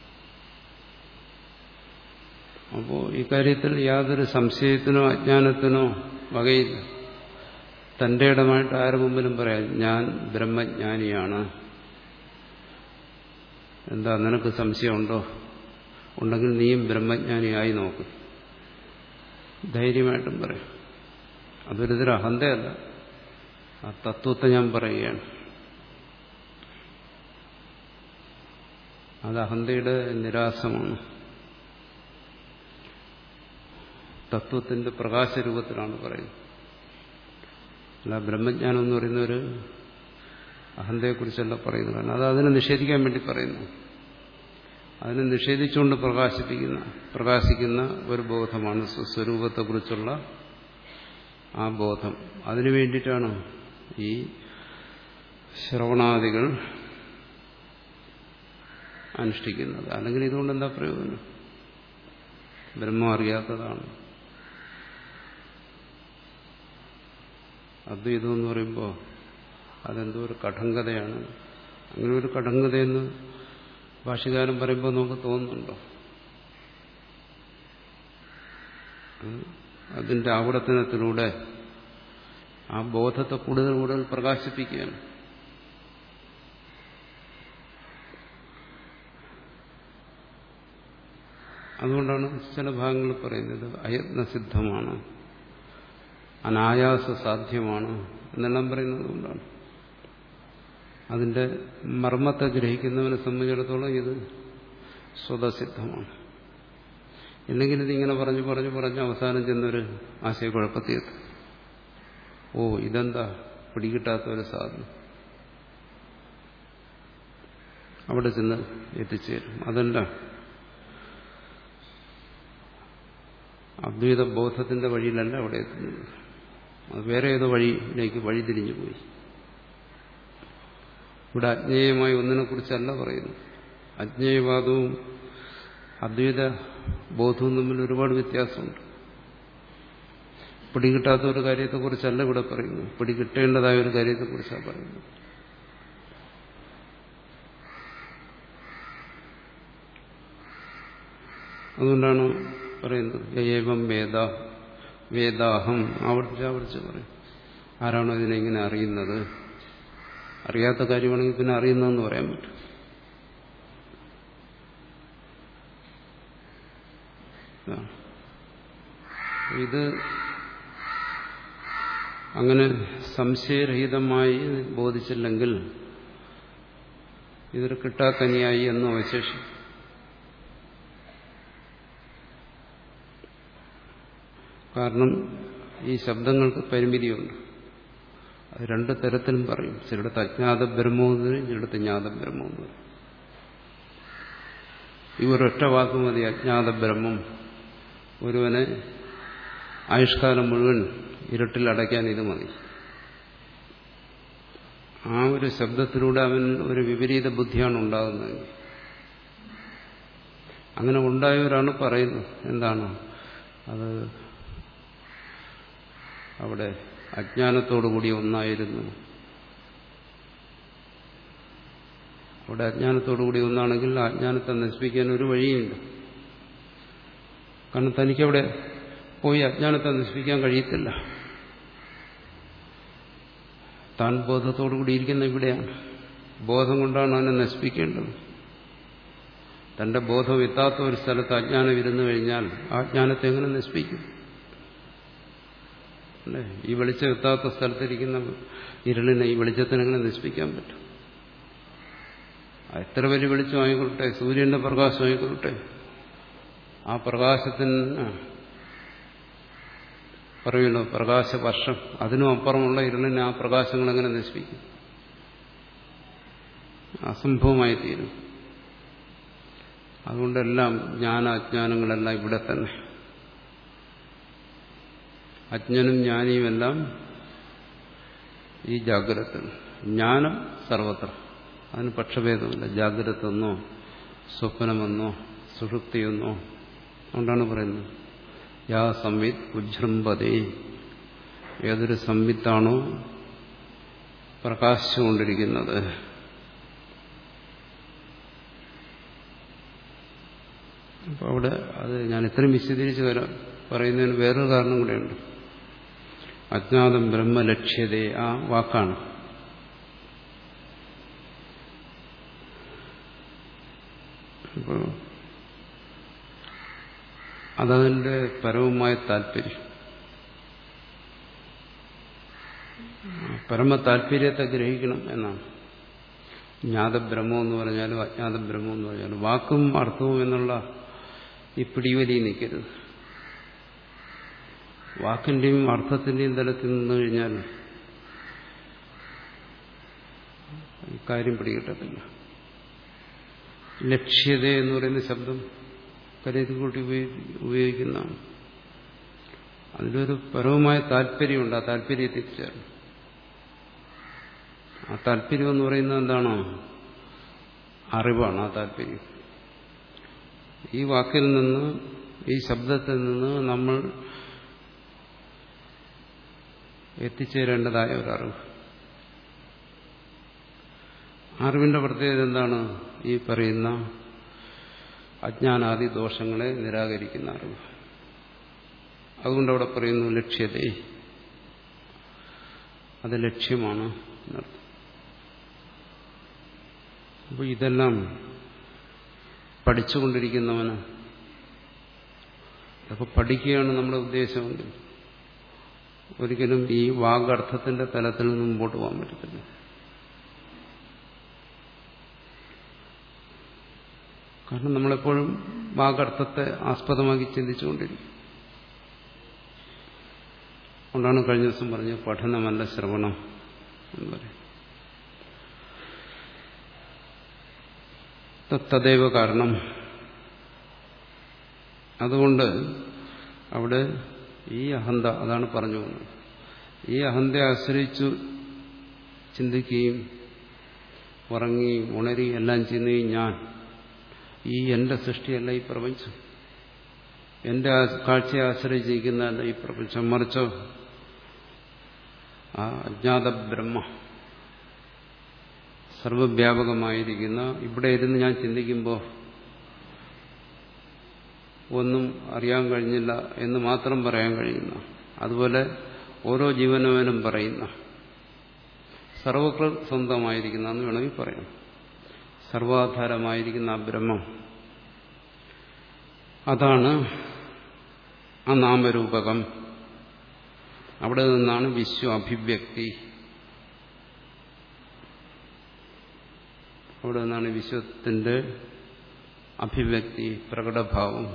അപ്പോൾ ഈ കാര്യത്തിൽ യാതൊരു സംശയത്തിനോ അജ്ഞാനത്തിനോ വകയില്ല. തന്റെ ഇടമായിട്ട് ആരുടെ മുമ്പിലും പറയാം, ഞാൻ ബ്രഹ്മജ്ഞാനിയാണ്. എന്താ നിനക്ക് സംശയമുണ്ടോ? ഉണ്ടെങ്കിൽ നീയും ബ്രഹ്മജ്ഞാനിയായി നോക്ക്. ധൈര്യമായിട്ടും പറയാം. അതൊരിതൊരു അഹന്തയല്ല, ആ തത്വത്തെ ഞാൻ പറയുകയാണ്. അത് അഹന്തയുടെ നിരാസമാണ്. തത്വത്തിന്റെ പ്രകാശരൂപത്തിലാണ് പറയുന്നത്. അല്ല, ബ്രഹ്മജ്ഞാനം എന്ന് പറയുന്ന ഒരു അഹന്തയെക്കുറിച്ചല്ല പറയുന്നത്. കാരണം അത് അതിനെ നിഷേധിക്കാൻ വേണ്ടി പറയുന്നു. അതിനെ നിഷേധിച്ചുകൊണ്ട് പ്രകാശിപ്പിക്കുന്ന പ്രകാശിക്കുന്ന ഒരു ബോധമാണ് സ്വസ്വരൂപത്തെക്കുറിച്ചുള്ള ആ ബോധം. അതിനു വേണ്ടിയിട്ടാണ് ഈ ശ്രവണാദികൾ അനുഷ്ഠിക്കുന്നത്. അല്ലെങ്കിൽ ഇതുകൊണ്ട് എന്താ പ്രയോജനം? ബ്രഹ്മം അറിയാത്തതാണ്. അദ്വൈതം എന്ന് പറയുമ്പോൾ അതെന്തോ ഒരു കഠങ്കതയാണ്. അങ്ങനെ ഒരു കഠങ്കതയെന്ന് ഭാഷ്യകാരൻ പറയുമ്പോൾ നമുക്ക് തോന്നുന്നുണ്ടോ? അതിന്റെ ആവർത്തനത്തിലൂടെ ആ ബോധത്തെ കൂടുതൽ കൂടുതൽ പ്രകാശിപ്പിക്കുകയാണ്. അതുകൊണ്ടാണ് ചില ഭാഗങ്ങൾ പറയുന്നത് അയത്നസിദ്ധമാണ്. അനായാസ സാധ്യമാണ് എന്നെല്ലാം പറയുന്നത് കൊണ്ടാണ്. അതിന്റെ മർമ്മത്തെ ഗ്രഹിക്കുന്നവനെ സംബന്ധിച്ചിടത്തോളം ഇത് സ്വതസിദ്ധമാണ്. ഇല്ലെങ്കിൽ ഇതിങ്ങനെ പറഞ്ഞു പറഞ്ഞു പറഞ്ഞ് അവസാനം ചെന്നൊരു ആശയക്കുഴപ്പത്തിയെത്തും. ഓ, ഇതെന്താ പിടികിട്ടാത്ത ഒരു സാധനം, അവിടെ ചെന്ന് എത്തിച്ചേരും. അതല്ല, അദ്വൈത ബോധത്തിന്റെ വഴിയിലല്ല അവിടെ എത്തുന്നത്. അത് വേറെ ഏതോ വഴിയിലേക്ക് വഴിതിരിഞ്ഞു പോയി. ഇവിടെ അജ്ഞേയമായ ഒന്നിനെ കുറിച്ചല്ല പറയുന്നു. അജ്ഞേയവാദവും അദ്വൈത ബോധവും തമ്മിൽ ഒരുപാട് വ്യത്യാസമുണ്ട്. പിടികിട്ടാത്ത ഒരു കാര്യത്തെക്കുറിച്ചല്ല ഇവിടെ പറയുന്നു, പിടികിട്ടേണ്ടതായ ഒരു കാര്യത്തെക്കുറിച്ചാണ് പറയുന്നത്. അതുകൊണ്ടാണ് പറയുന്നത് ഏവം വേദ വേദാഹം ആവർത്തിച്ച് ആവർത്തിച്ച് പറയും. ആരാണോ ഇതിനെ ഇങ്ങനെ അറിയുന്നത്? അറിയാത്ത കാര്യമാണെങ്കിൽ പിന്നെ അറിയുന്നതെന്ന് പറയാൻ പറ്റും. ഇത് അങ്ങനെ സംശയരഹിതമായി ബോധിച്ചില്ലെങ്കിൽ ഇതൊരു കിട്ടാക്കനിയായി എന്ന് അവശേഷിക്കും. കാരണം ഈ ശബ്ദങ്ങൾക്ക് പരിമിതിയുണ്ട്. അത് രണ്ട് തരത്തിലും പറയും. ചിലടത്ത് അജ്ഞാത ബ്രഹ്മമെന്ന് പറയും, ചിലടത്ത് ജ്ഞാത ബ്രഹ്മമെന്ന് പറയും. ഈ ഒരൊറ്റ വാക്ക് മതി അജ്ഞാത ബ്രഹ്മം. ഒരുവനെ ആയുഷ്കാലം മുഴുവൻ ഇരുട്ടിൽ അടയ്ക്കാൻ ഇത് മതി. ആ ഒരു ശബ്ദത്തിലൂടെ അവൻ ഒരു വിപരീത ബുദ്ധിയാണ് ഉണ്ടാകുന്നതെങ്കിൽ, അങ്ങനെ ഉണ്ടായവരാണ് പറയുന്നത് എന്താണ് അത് അവിടെ അജ്ഞാനത്തോടുകൂടി ഒന്നായിരുന്നു. അവിടെ അജ്ഞാനത്തോടുകൂടി ഒന്നാണെങ്കിൽ ആ അജ്ഞാനത്തെ നശിപ്പിക്കാൻ ഒരു വഴിയുണ്ട്. കാരണം തനിക്കവിടെ പോയി അജ്ഞാനത്തെ നശിപ്പിക്കാൻ കഴിയത്തില്ല. താൻ ബോധത്തോടുകൂടി ഇരിക്കുന്ന ഇവിടെയാണ്. ബോധം കൊണ്ടാണ് അവനെ നശിപ്പിക്കേണ്ടത്. തന്റെ ബോധം എത്താത്ത ഒരു സ്ഥലത്ത് അജ്ഞാനം ഇരുന്നു കഴിഞ്ഞാൽ ആ അജ്ഞാനത്തെ എങ്ങനെ നശിപ്പിക്കും? അല്ലേ? ഈ വെളിച്ചം എത്താത്ത സ്ഥലത്തിരിക്കുന്ന ഇരുളിനെ ഈ വെളിച്ചത്തിനെങ്ങനെ നശിപ്പിക്കാൻ പറ്റും? എത്ര വലിയ വെളിച്ചമായിക്കൊള്ളട്ടെ, സൂര്യന്റെ പ്രകാശമായിക്കൊള്ളട്ടെ, ആ പ്രകാശത്തിന് പറയുമല്ലോ പ്രകാശവർഷം, അതിനും അപ്പുറമുള്ള ഇരുളിനെ ആ പ്രകാശങ്ങൾ എങ്ങനെ നശിപ്പിക്കും? അസംഭവമായി തീരും. അതുകൊണ്ടെല്ലാം ജ്ഞാന അജ്ഞാനങ്ങളെല്ലാം ഇവിടെ തന്നെ. അജ്ഞനും ജ്ഞാനിയുമെല്ലാം ഈ ജാഗ്രത. ജ്ഞാനം സർവത്ര, അതിന് പക്ഷഭേദമില്ല. ജാഗ്രതെന്നോ സ്വപ്നമെന്നോ സുഷുപ്തിയെന്നോ. അതുകൊണ്ടാണ് പറയുന്നത് യാ സംവിത് ഉജ്ജൃംഭതേ, ഏതൊരു സംവിത്താണോ പ്രകാശിച്ചുകൊണ്ടിരിക്കുന്നത്. അപ്പോൾ അവിടെ അത് ഞാൻ ഇത്രയും വിശദീകരിച്ച് വരാം പറയുന്നതിന് വേറൊരു കാരണം കൂടെയുണ്ട്. അജ്ഞാതം ബ്രഹ്മലക്ഷ്യതേ ആ വാക്കാണ്. അപ്പോൾ അതതിൻ്റെ പരമമായ താല്പര്യം, പരമ താല്പര്യത്തെ ഗ്രഹിക്കണം എന്നാണ്. ജ്ഞാതബ്രഹ്മം എന്ന് പറഞ്ഞാലും അജ്ഞാതബ്രഹ്മം എന്ന് പറഞ്ഞാലും വാക്കും അർത്ഥവും എന്നുള്ള ഈ പിടിവലി നിൽക്കരുത്. വാക്കിന്റെയും അർത്ഥത്തിന്റെയും തലത്തിൽ നിന്ന് കഴിഞ്ഞാൽ ഈ കാര്യം പിടികിട്ടത്തില്ല. ലക്ഷ്യത എന്ന് പറയുന്ന ശബ്ദം കരുതി കൂട്ടി ഉപയോഗിക്കുന്നതാണ്. അതിലൊരു പരമമായ താല്പര്യമുണ്ട്. ആ താല്പര്യത്തെ എത്തിച്ചേരണം. ആ താല്പര്യം എന്ന് പറയുന്നത് എന്താണോ? അറിവാണ് ആ താല്പര്യം. ഈ വാക്കിൽ നിന്ന്, ഈ ശബ്ദത്തിൽ നിന്ന് നമ്മൾ എത്തിച്ചേരേണ്ടതായ ഒരറിവ്. അറിവിന്റെ പ്രത്യേകത എന്താണ്? ഈ പറയുന്ന അജ്ഞാനാദി ദോഷങ്ങളെ നിരാകരിക്കുന്ന അറിവ്. അതുകൊണ്ടവിടെ പറയുന്നു ലക്ഷ്യതേ, അത് ലക്ഷ്യമാണ് എന്നർത്ഥം. അപ്പോൾ ഇതെല്ലാം പഠിച്ചുകൊണ്ടിരിക്കുന്നവന്, ഇതൊക്കെ പഠിക്കുകയാണ് നമ്മുടെ ഉദ്ദേശമെങ്കിൽ ഒരിക്കലും ഈ വാഗർത്ഥത്തിന്റെ തലത്തിൽ നിന്ന് മുമ്പോട്ട് പോകാൻ പറ്റത്തില്ല. കാരണം നമ്മളെപ്പോഴും വാഗർത്ഥത്തെ ആസ്പദമാക്കി ചിന്തിച്ചുകൊണ്ടിരിക്കും. അതുകൊണ്ടാണ് കഴിഞ്ഞ ദിവസം പറഞ്ഞത് പഠനമല്ല ശ്രവണം എന്ന് പറയും. തദ്ദേവ കാരണം. അതുകൊണ്ട് അവിടെ ഈ അഹന്ത, അതാണ് പറഞ്ഞു പോകുന്നത്, ഈ അഹന്തയെ ആശ്രയിച്ചു ചിന്തിക്കുകയും ഉറങ്ങുകയും ഉണരുകയും എല്ലാം ചെയ്യുന്ന ഞാൻ, ഈ എന്റെ സൃഷ്ടിയല്ല ഈ പ്രപഞ്ചം, എന്റെ കാഴ്ചയെ ആശ്രയിച്ചിരിക്കുന്നതല്ല ഈ പ്രപഞ്ചം, മറിച്ചോ ആ അജ്ഞാത ബ്രഹ്മ സർവവ്യാപകമായിരിക്കുന്ന, ഇവിടെ ഇരുന്ന് ഞാൻ ചിന്തിക്കുമ്പോൾ ഒന്നും അറിയാൻ കഴിഞ്ഞില്ല എന്ന് മാത്രം പറയാൻ കഴിയുന്ന, അതുപോലെ ഓരോ ജീവനവനും പറയുന്ന, സർവകൃ സ്വന്തമായിരിക്കുന്ന എന്ന് വേണമെങ്കിൽ പറയാം, സർവാധാരമായിരിക്കുന്ന ആ ബ്രഹ്മം, അതാണ് ആ നാമരൂപകം. അവിടെ നിന്നാണ് വിശ്വ അഭിവ്യക്തി, അവിടെ നിന്നാണ് വിശ്വത്തിന്റെ അഭിവ്യക്തി, പ്രകടഭാവം.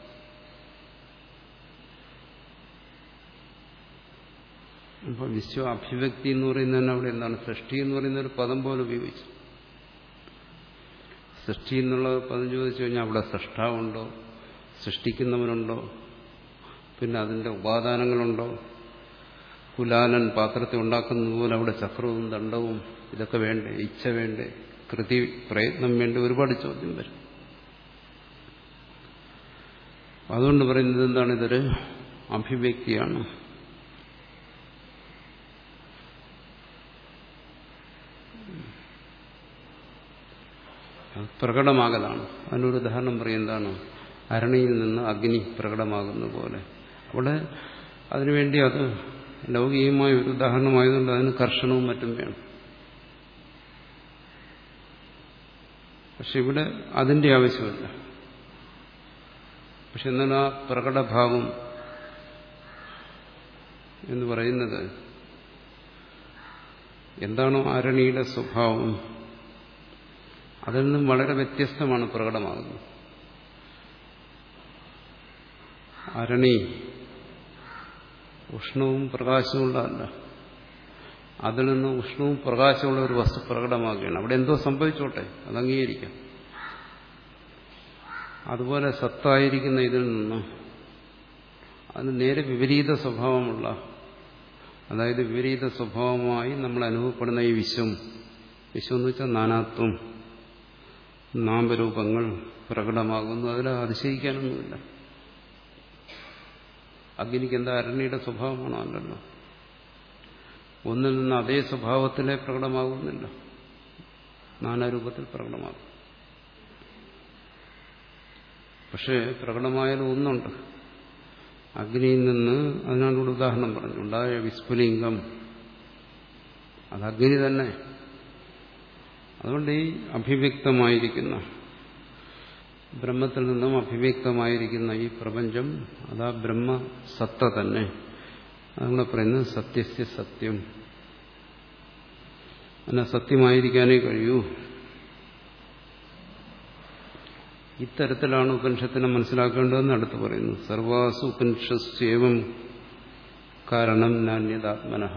അപ്പോൾ വിശ്വ അഭിവ്യക്തി എന്ന് പറയുന്നതിന് അവിടെ എന്താണ്? സൃഷ്ടി എന്ന് പറയുന്ന ഒരു പദം പോലെ ഉപയോഗിച്ചു. സൃഷ്ടി എന്നുള്ള പദം ചോദിച്ചു കഴിഞ്ഞാൽ അവിടെ സൃഷ്ടാവുണ്ടോ, സൃഷ്ടിക്കുന്നവനുണ്ടോ, പിന്നെ അതിന്റെ ഉപാദാനങ്ങളുണ്ടോ? കുലാലൻ പാത്രത്തെ ഉണ്ടാക്കുന്നത് പോലെ അവിടെ ചക്രവും ദണ്ഡവും ഇതൊക്കെ വേണ്ടേ? ഇച്ഛ വേണ്ടേ? കൃതി പ്രയത്നം വേണ്ടേ? ഒരുപാട് ചോദ്യം വരും. അതുകൊണ്ട് പറയുന്നത് എന്താണ്? ഇതൊരു അഭിവ്യക്തിയാണ്. പ്രകടമാകലാണ്. അതിനൊരു ഉദാഹരണം പറയുന്നതാണ്, അരണിയിൽ നിന്ന് അഗ്നി പ്രകടമാകുന്ന പോലെ. അവിടെ അതിനുവേണ്ടി അത് ലൗകികമായ ഒരു ഉദാഹരണമായതുകൊണ്ട് അതിന് കർഷണവും മറ്റും വേണം. പക്ഷെ ഇവിടെ അതിന്റെ ആവശ്യമില്ല. പക്ഷെ എന്നാൽ ആ പ്രകടഭാവം എന്ന് പറയുന്നത് എന്താണോ അരണിയുടെ സ്വഭാവം, അതിൽ നിന്നും വളരെ വ്യത്യസ്തമാണ് പ്രകടമാകുന്നത്. അരണി ഉഷ്ണവും പ്രകാശമുള്ളതല്ല, അതിൽ നിന്ന് ഉഷ്ണവും പ്രകാശമുള്ള ഒരു വസ്തു പ്രകടമാകുകയാണ്. അവിടെ എന്തോ സംഭവിച്ചോട്ടെ, അത് അംഗീകരിക്കാം. അതുപോലെ സത്തായിരിക്കുന്ന ഇതിൽ നിന്ന് അതിന് നേരെ വിപരീത സ്വഭാവമുള്ള, അതായത് വിപരീത സ്വഭാവമായി നമ്മൾ അനുഭവപ്പെടുന്ന ഈ വിശ്വം, വിശ്വം എന്ന് വെച്ചാൽ നാനാത്വം, നാമരൂപങ്ങൾ പ്രകടമാകുന്നു. അതിൽ അതിശയിക്കാനൊന്നുമില്ല. അഗ്നിക്ക് എന്താ അരണിയുടെ സ്വഭാവമാണോ? അല്ലല്ലോ. ഒന്നിൽ നിന്ന് അതേ സ്വഭാവത്തിലെ പ്രകടമാകുന്നില്ല, നാനാരൂപത്തിൽ പ്രകടമാകും. പക്ഷേ പ്രകടമായാലും ഒന്നുണ്ട്. അഗ്നിയിൽ നിന്ന്, അതിനാണ് ഇവിടെ ഉദാഹരണം പറഞ്ഞു, ഉണ്ടായ വിസ്ഫുലിംഗം അത് അഗ്നി തന്നെ. അതുകൊണ്ട് ഈ അഭിവ്യക്തമായിരിക്കുന്ന ബ്രഹ്മത്തിൽ നിന്നും അഭിവ്യക്തമായിരിക്കുന്ന ഈ പ്രപഞ്ചം, അതാ ബ്രഹ്മസത്ത തന്നെ. നമ്മളെ പറയുന്നത് സത്യസ്യ സത്യം, അതിനെ സത്യമായിരിക്കാനേ കഴിയൂ. ഇത്തരത്തിലാണ് ഉപനിഷത്തിനെ മനസ്സിലാക്കേണ്ടതെന്ന് അടുത്ത് പറയുന്നു. സർവാസു ഉപനിഷസ്യേവം കാരണം നാന്യതാത്മനഃ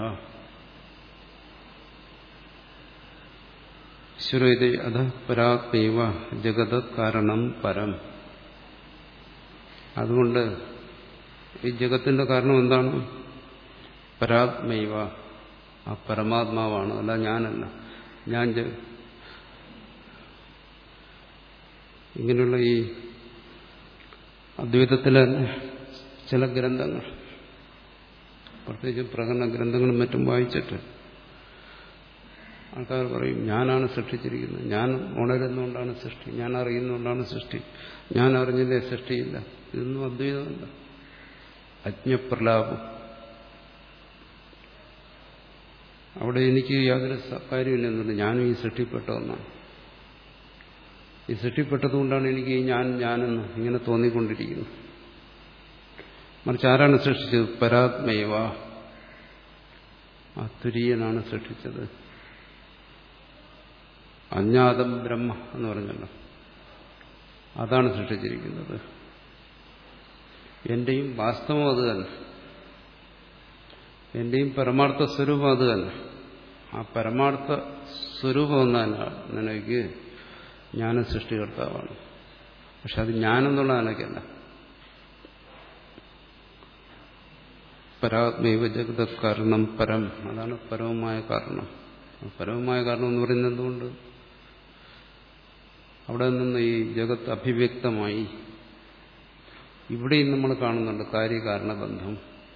ഈശ്വരേതി അധ പരാത്മൈവ ജഗത് കാരണം പരം. അതുകൊണ്ട് ഈ ജഗത്തിന്റെ കാരണം എന്താണ്? പരാത്മൈവ, ആ പരമാത്മാവാണ്, അല്ല ഞാനല്ല. ഞാൻ ഇങ്ങനെയുള്ള ഈ അദ്വൈതത്തിലെ ചില ഗ്രന്ഥങ്ങൾ, പ്രത്യേകിച്ച് പ്രകടന ഗ്രന്ഥങ്ങളും മറ്റും വായിച്ചിട്ട് ആൾക്കാർ പറയും ഞാനാണ് സൃഷ്ടിച്ചിരിക്കുന്നത്, ഞാൻ ഉണരുന്നുകൊണ്ടാണ് സൃഷ്ടി, ഞാൻ അറിയുന്നുകൊണ്ടാണ് സൃഷ്ടി, ഞാൻ അറിഞ്ഞില്ലേ സൃഷ്ടിയില്ല. ഇതൊന്നും അദ്വൈതമല്ല, അജ്ഞപ്രലാപം. അവിടെ എനിക്ക് യാതൊരു കാര്യമില്ലെന്നുണ്ട്. ഞാനും ഈ സൃഷ്ടിപ്പെട്ട ഒന്നാണ്. ഈ സൃഷ്ടിപ്പെട്ടതുകൊണ്ടാണ് എനിക്ക് ഈ ഞാൻ ഞാനെന്ന് ഇങ്ങനെ തോന്നിക്കൊണ്ടിരിക്കുന്നത്. മറിച്ച് ആരാണ് സൃഷ്ടിച്ചത്? പരാത്മൈവ, ആ തുര്യനാണ് സൃഷ്ടിച്ചത്. അജ്ഞാതം ബ്രഹ്മ എന്ന് പറഞ്ഞല്ലോ, അതാണ് സൃഷ്ടിച്ചിരിക്കുന്നത്. എന്റെയും വാസ്തവം അത് തന്നെ, എന്റെയും പരമാർത്ഥ സ്വരൂപം അത് തന്നെ. ആ പരമാർത്ഥ സ്വരൂപം എന്നാണ് നിലയ്ക്ക് ജ്ഞാന സൃഷ്ടികർത്താവാണ്. പക്ഷെ അത് ജ്ഞാനെന്നുള്ള നിലയ്ക്കല്ല. പരാത്മൈവ ജഗത കാരണം പരം, അതാണ് പരമമായ കാരണം. പരമമായ കാരണം എന്ന് പറയുന്നത് എന്തുകൊണ്ട്? അവിടെ നിന്ന് ഈ ജഗത്ത് അഭിവ്യക്തമായി. ഇവിടെയും നമ്മൾ കാണുന്നുണ്ട് കാര്യകാരണ ബന്ധം.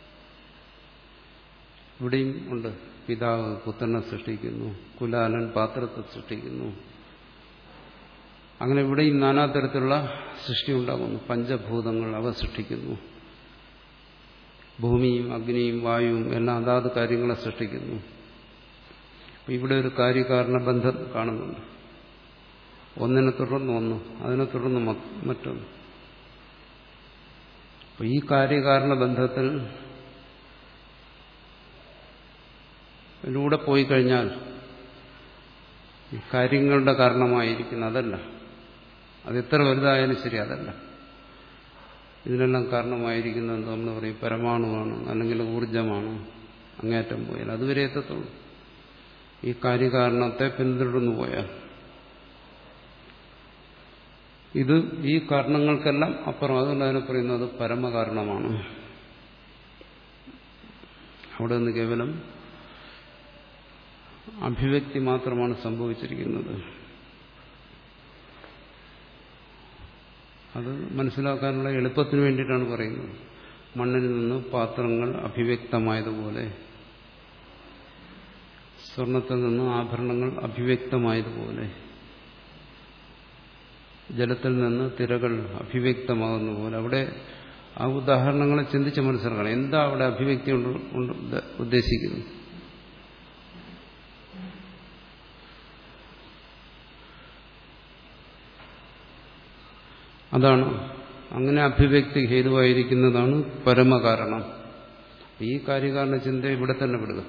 ഇവിടെയും ഉണ്ട്. പിതാവ് പുത്രനെ സൃഷ്ടിക്കുന്നു, കുലാലൻ പാത്രത്തെ സൃഷ്ടിക്കുന്നു. അങ്ങനെ ഇവിടെയും നാനാതരത്തിലുള്ള സൃഷ്ടി ഉണ്ടാകുന്നു. പഞ്ചഭൂതങ്ങൾ അവ സൃഷ്ടിക്കുന്നു. ഭൂമിയും അഗ്നിയും വായുവും എല്ലാം അതാത് കാര്യങ്ങളെ സൃഷ്ടിക്കുന്നു. ഇവിടെ ഒരു കാര്യകാരണ ബന്ധം കാണുന്നുണ്ട്. ഒന്നിനെ തുടർന്ന് ഒന്ന്, അതിനെ തുടർന്ന് മറ്റൊന്ന്. അപ്പൊ ഈ കാര്യകാരണ ബന്ധത്തിൽ ഇതിലൂടെ പോയി കഴിഞ്ഞാൽ ഈ കാര്യങ്ങളുടെ കാരണമായിരിക്കുന്ന അതല്ല, അത് എത്ര വലുതായാലും ശരി അതല്ല. ഇതിനെല്ലാം കാരണമായിരിക്കുന്നത് എന്താ നമ്മൾ പറയും, പരമാണുവാണ്, അല്ലെങ്കിൽ ഊർജമാണ്. അങ്ങേറ്റം പോയാൽ അതുവരെ എത്തത്തുള്ളൂ. ഈ കാര്യകാരണത്തെ പിന്തുടർന്നു പോയാൽ ഇത് ഈ കാരണങ്ങൾക്കെല്ലാം അപ്പുറം. അതുകൊണ്ട് അതിനെ പറയുന്നത് പരമകാരണമാണ്. അവിടെ നിന്ന് കേവലം അഭിവ്യക്തി മാത്രമാണ് സംഭവിച്ചിരിക്കുന്നത്. അത് മനസ്സിലാക്കാനുള്ള എളുപ്പത്തിന് വേണ്ടിയിട്ടാണ് പറയുന്നത്. മണ്ണിൽ നിന്ന് പാത്രങ്ങൾ അഭിവ്യക്തമായതുപോലെ, സ്വർണത്തിൽ നിന്ന് ആഭരണങ്ങൾ അഭിവ്യക്തമായതുപോലെ, ജലത്തിൽ നിന്ന് തിരകൾ അഭിവ്യക്തമാകുന്ന പോലെ, അവിടെ ആ ഉദാഹരണങ്ങളെ ചിന്തിച്ച് മനസ്സിലാക്കണം. എന്താ അവിടെ അഭിവ്യക്തി കൊണ്ട് ഉദ്ദേശിക്കുന്നത്? അതാണ്. അങ്ങനെ അഭിവ്യക്തി ഹേതുവായിരിക്കുന്നതാണ് പരമകാരണം. ഈ കാര്യകാരണ ചിന്ത ഇവിടെ തന്നെ വിടുക.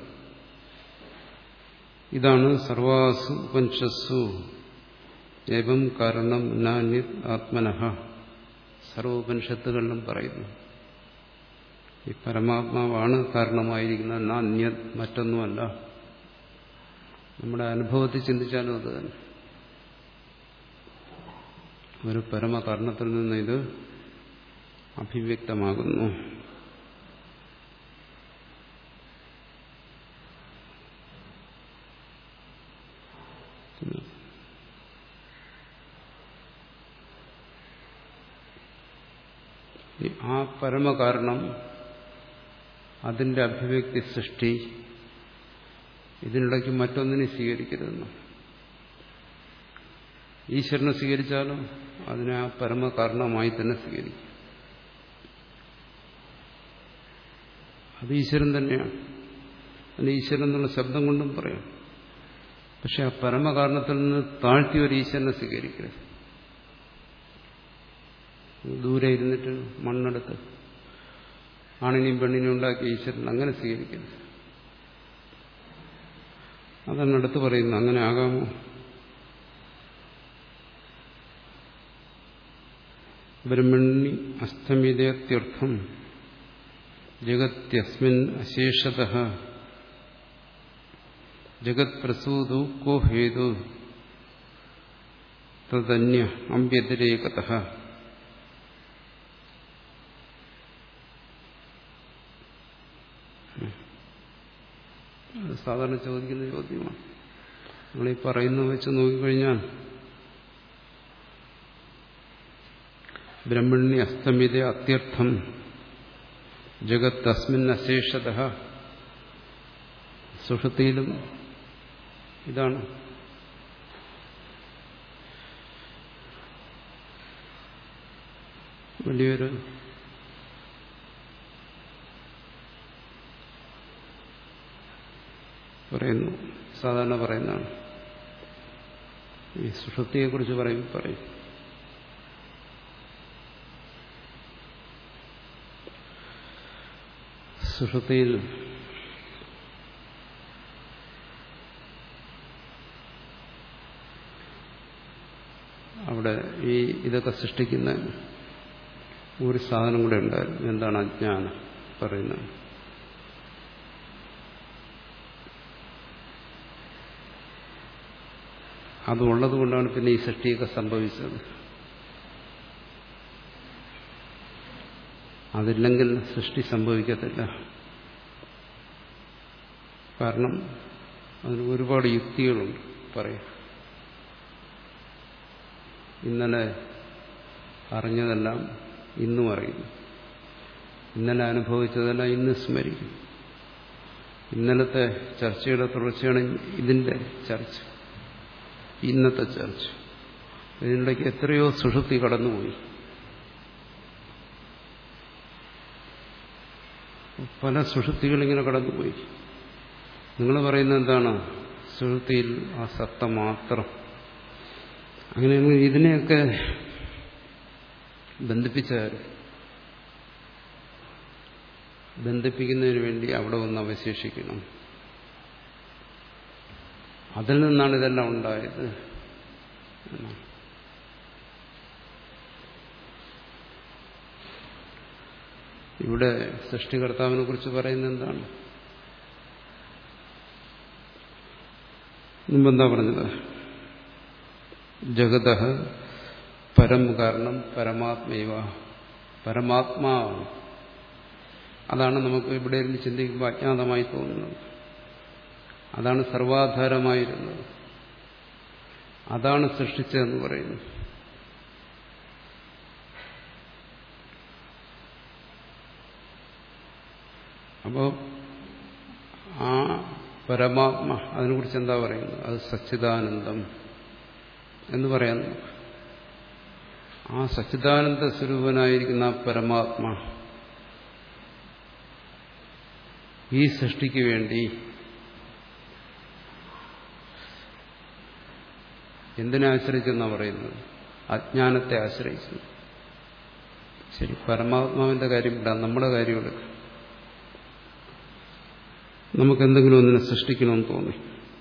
ഇതാണ് സർവാസു ഉപനിഷത്സു ഏവം കാരണം നാന്യത് ആത്മനഃ. സർവ ഉപനിഷത്തുകളിലും പറയുന്നു ഈ പരമാത്മാവാണ് കാരണമായിരിക്കുന്നത്, നാന്യത് മറ്റൊന്നുമല്ല. നമ്മുടെ അനുഭവത്തിൽ ചിന്തിച്ചാലും അത് തന്നെ. ഒരു പരമകാരണത്തിൽ നിന്ന് ഇത് അഭിവ്യക്തമാകുന്നു. ആ പരമകാരണം, അതിന്റെ അഭിവ്യക്തി സൃഷ്ടി, ഇതിനിടയ്ക്ക് മറ്റൊന്നിനെ സ്വീകരിക്കരുതെന്ന്. ഈശ്വരനെ സ്വീകരിച്ചാലും അതിനെ ആ പരമകാരണമായി തന്നെ സ്വീകരിക്കും. അത് ഈശ്വരൻ തന്നെയാണ്. അതിന് ഈശ്വരൻ എന്നുള്ള ശബ്ദം കൊണ്ടും പറയാം. പക്ഷെ ആ പരമകാരണത്തിൽ നിന്ന് താഴ്ത്തി ഒരു ഈശ്വരനെ സ്വീകരിക്കരുത്. ദൂരെ ഇരുന്നിട്ട് മണ്ണെടുത്ത് ആണിനെയും പെണ്ണിനെയും ഉണ്ടാക്കിയ ഈശ്വരൻ അങ്ങനെ സ്വീകരിക്കരുത്. അതാണ് അടുത്ത് പറയുന്നത്. അങ്ങനെ ആകാമോ? ബ്രഹ്മണി അസ്തമിതേത്യർത്ഥം ജഗത്യസ്മിൻ അശേഷതഃ ജഗത് പ്രസൂതോ കോ ഹേതു തദന്യ അമ്പ്യതിരേകതഃ. സാധാരണ ചോദിക്കുന്ന ചോദ്യമാണ്. നമ്മളീ പറയുന്നത് വെച്ച് നോക്കിക്കഴിഞ്ഞാൽ ബ്രഹ്മണി അസ്തമിത അത്യർത്ഥം ജഗത് തസ്മിൻ അശേഷതഃ. സുഷുപ്തിയിലും ഇതാണ്. വലിയൊരു പറയുന്നു, സാധാരണ പറയുന്നതാണ്. ഈ സുഷുപ്തിയെക്കുറിച്ച് പറയും പറയും സുഷുപ്തിയിൽ ഈ ഇതൊക്കെ സൃഷ്ടിക്കുന്ന ഒരു സാധനം കൂടെ ഉണ്ടായിരുന്നു. എന്താണ് അജ്ഞാനം പറയുന്നത്? അതുള്ളത് കൊണ്ടാണ് പിന്നെ ഈ സൃഷ്ടിയൊക്കെ സംഭവിച്ചത്. അതില്ലെങ്കിൽ സൃഷ്ടി സംഭവിക്കത്തില്ല. കാരണം അതിന് ഒരുപാട് യുക്തികളുണ്ട് പറയാം. ഇന്നലെ അറിഞ്ഞതെല്ലാം ഇന്നും അറിയുന്നു, ഇന്നലെ അനുഭവിച്ചതെല്ലാം ഇന്ന് സ്മരിക്കും. ഇന്നലത്തെ ചർച്ചയുടെ തുടർച്ചയാണ് ഇതിന്റെ ചർച്ച, ഇന്നത്തെ ചർച്ച. ഇതിനിടയ്ക്ക് എത്രയോ സുഷുപ്തി കടന്നുപോയി. പല സുഷുപ്തികളിങ്ങനെ കടന്നുപോയി. നിങ്ങൾ പറയുന്നത് എന്താണ്? സുഷുപ്തിയിൽ ആ സത്ത മാത്രം. അങ്ങനെയാണെങ്കിൽ ഇതിനെയൊക്കെ ബന്ധിപ്പിച്ചാൽ ബന്ധിപ്പിക്കുന്നതിന് വേണ്ടി അവിടെ ഒന്ന് അവശേഷിക്കണം. അതിൽ നിന്നാണ് ഇതെല്ലാം ഉണ്ടായത്. ഇവിടെ സൃഷ്ടികർത്താവിനെ കുറിച്ച് പറയുന്നത് എന്താണ്? മുമ്പെന്താ പറഞ്ഞത്? ജഗതഃ പരം കാരണം പരമാത്മൈവ. പരമാത്മാവാണ്. അതാണ് നമുക്ക് ഇവിടെ ഇരുന്ന് ചിന്തിക്കുമ്പോൾ അജ്ഞാതമായി തോന്നുന്നത്. അതാണ് സർവാധാരമായിരുന്നത്. അതാണ് സൃഷ്ടിച്ചതെന്ന് പറയുന്നു. അപ്പോൾ ആ പരമാത്മ, അതിനെക്കുറിച്ച് എന്താ പറയുന്നത്? അത് സച്ചിദാനന്ദം എന്ന് പറയാൻ. ആ സച്ചിദാനന്ദ സ്വരൂപനായിരിക്കുന്ന ആ പരമാത്മ ഈ സൃഷ്ടിക്ക് വേണ്ടി എന്തിനെ ആശ്രയിച്ചെന്നാണ് പറയുന്നത്? അജ്ഞാനത്തെ ആശ്രയിച്ചു. ശരി, പരമാത്മാവിന്റെ കാര്യം ഇല്ല, നമ്മുടെ കാര്യമുണ്ട്. നമുക്കെന്തെങ്കിലും ഒന്നിനെ സൃഷ്ടിക്കണമെന്ന് തോന്നി.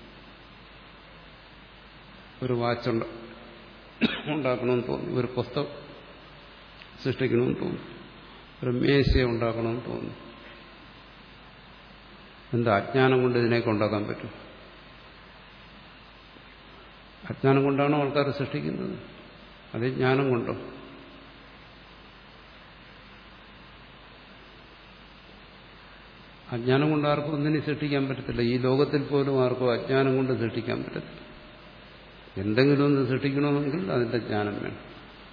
ഒരു വാച്ചുണ്ട ഉണ്ടാക്കണമെന്ന് തോന്നി, ഒരു പുസ്തകം സൃഷ്ടിക്കണമെന്ന് തോന്നി, ഒരു മേശ ഉണ്ടാക്കണമെന്ന് തോന്നി. എന്താ? അജ്ഞാനം കൊണ്ട് ഇതിനെയൊക്കെ ഉണ്ടാക്കാൻ പറ്റും. അജ്ഞാനം കൊണ്ടാണോ ആൾക്കാർ സൃഷ്ടിക്കുന്നത്? അത് ജ്ഞാനം കൊണ്ടോ? അജ്ഞാനം കൊണ്ട് ആർക്കും ഒന്നിനും സൃഷ്ടിക്കാൻ പറ്റത്തില്ല. ഈ ലോകത്തിൽ പോലും ആർക്കും അജ്ഞാനം കൊണ്ട് സൃഷ്ടിക്കാൻ പറ്റത്തില്ല. എന്തെങ്കിലും ഒന്ന് സൃഷ്ടിക്കണമെങ്കിൽ അതിന്റെ ജ്ഞാനം വേണം.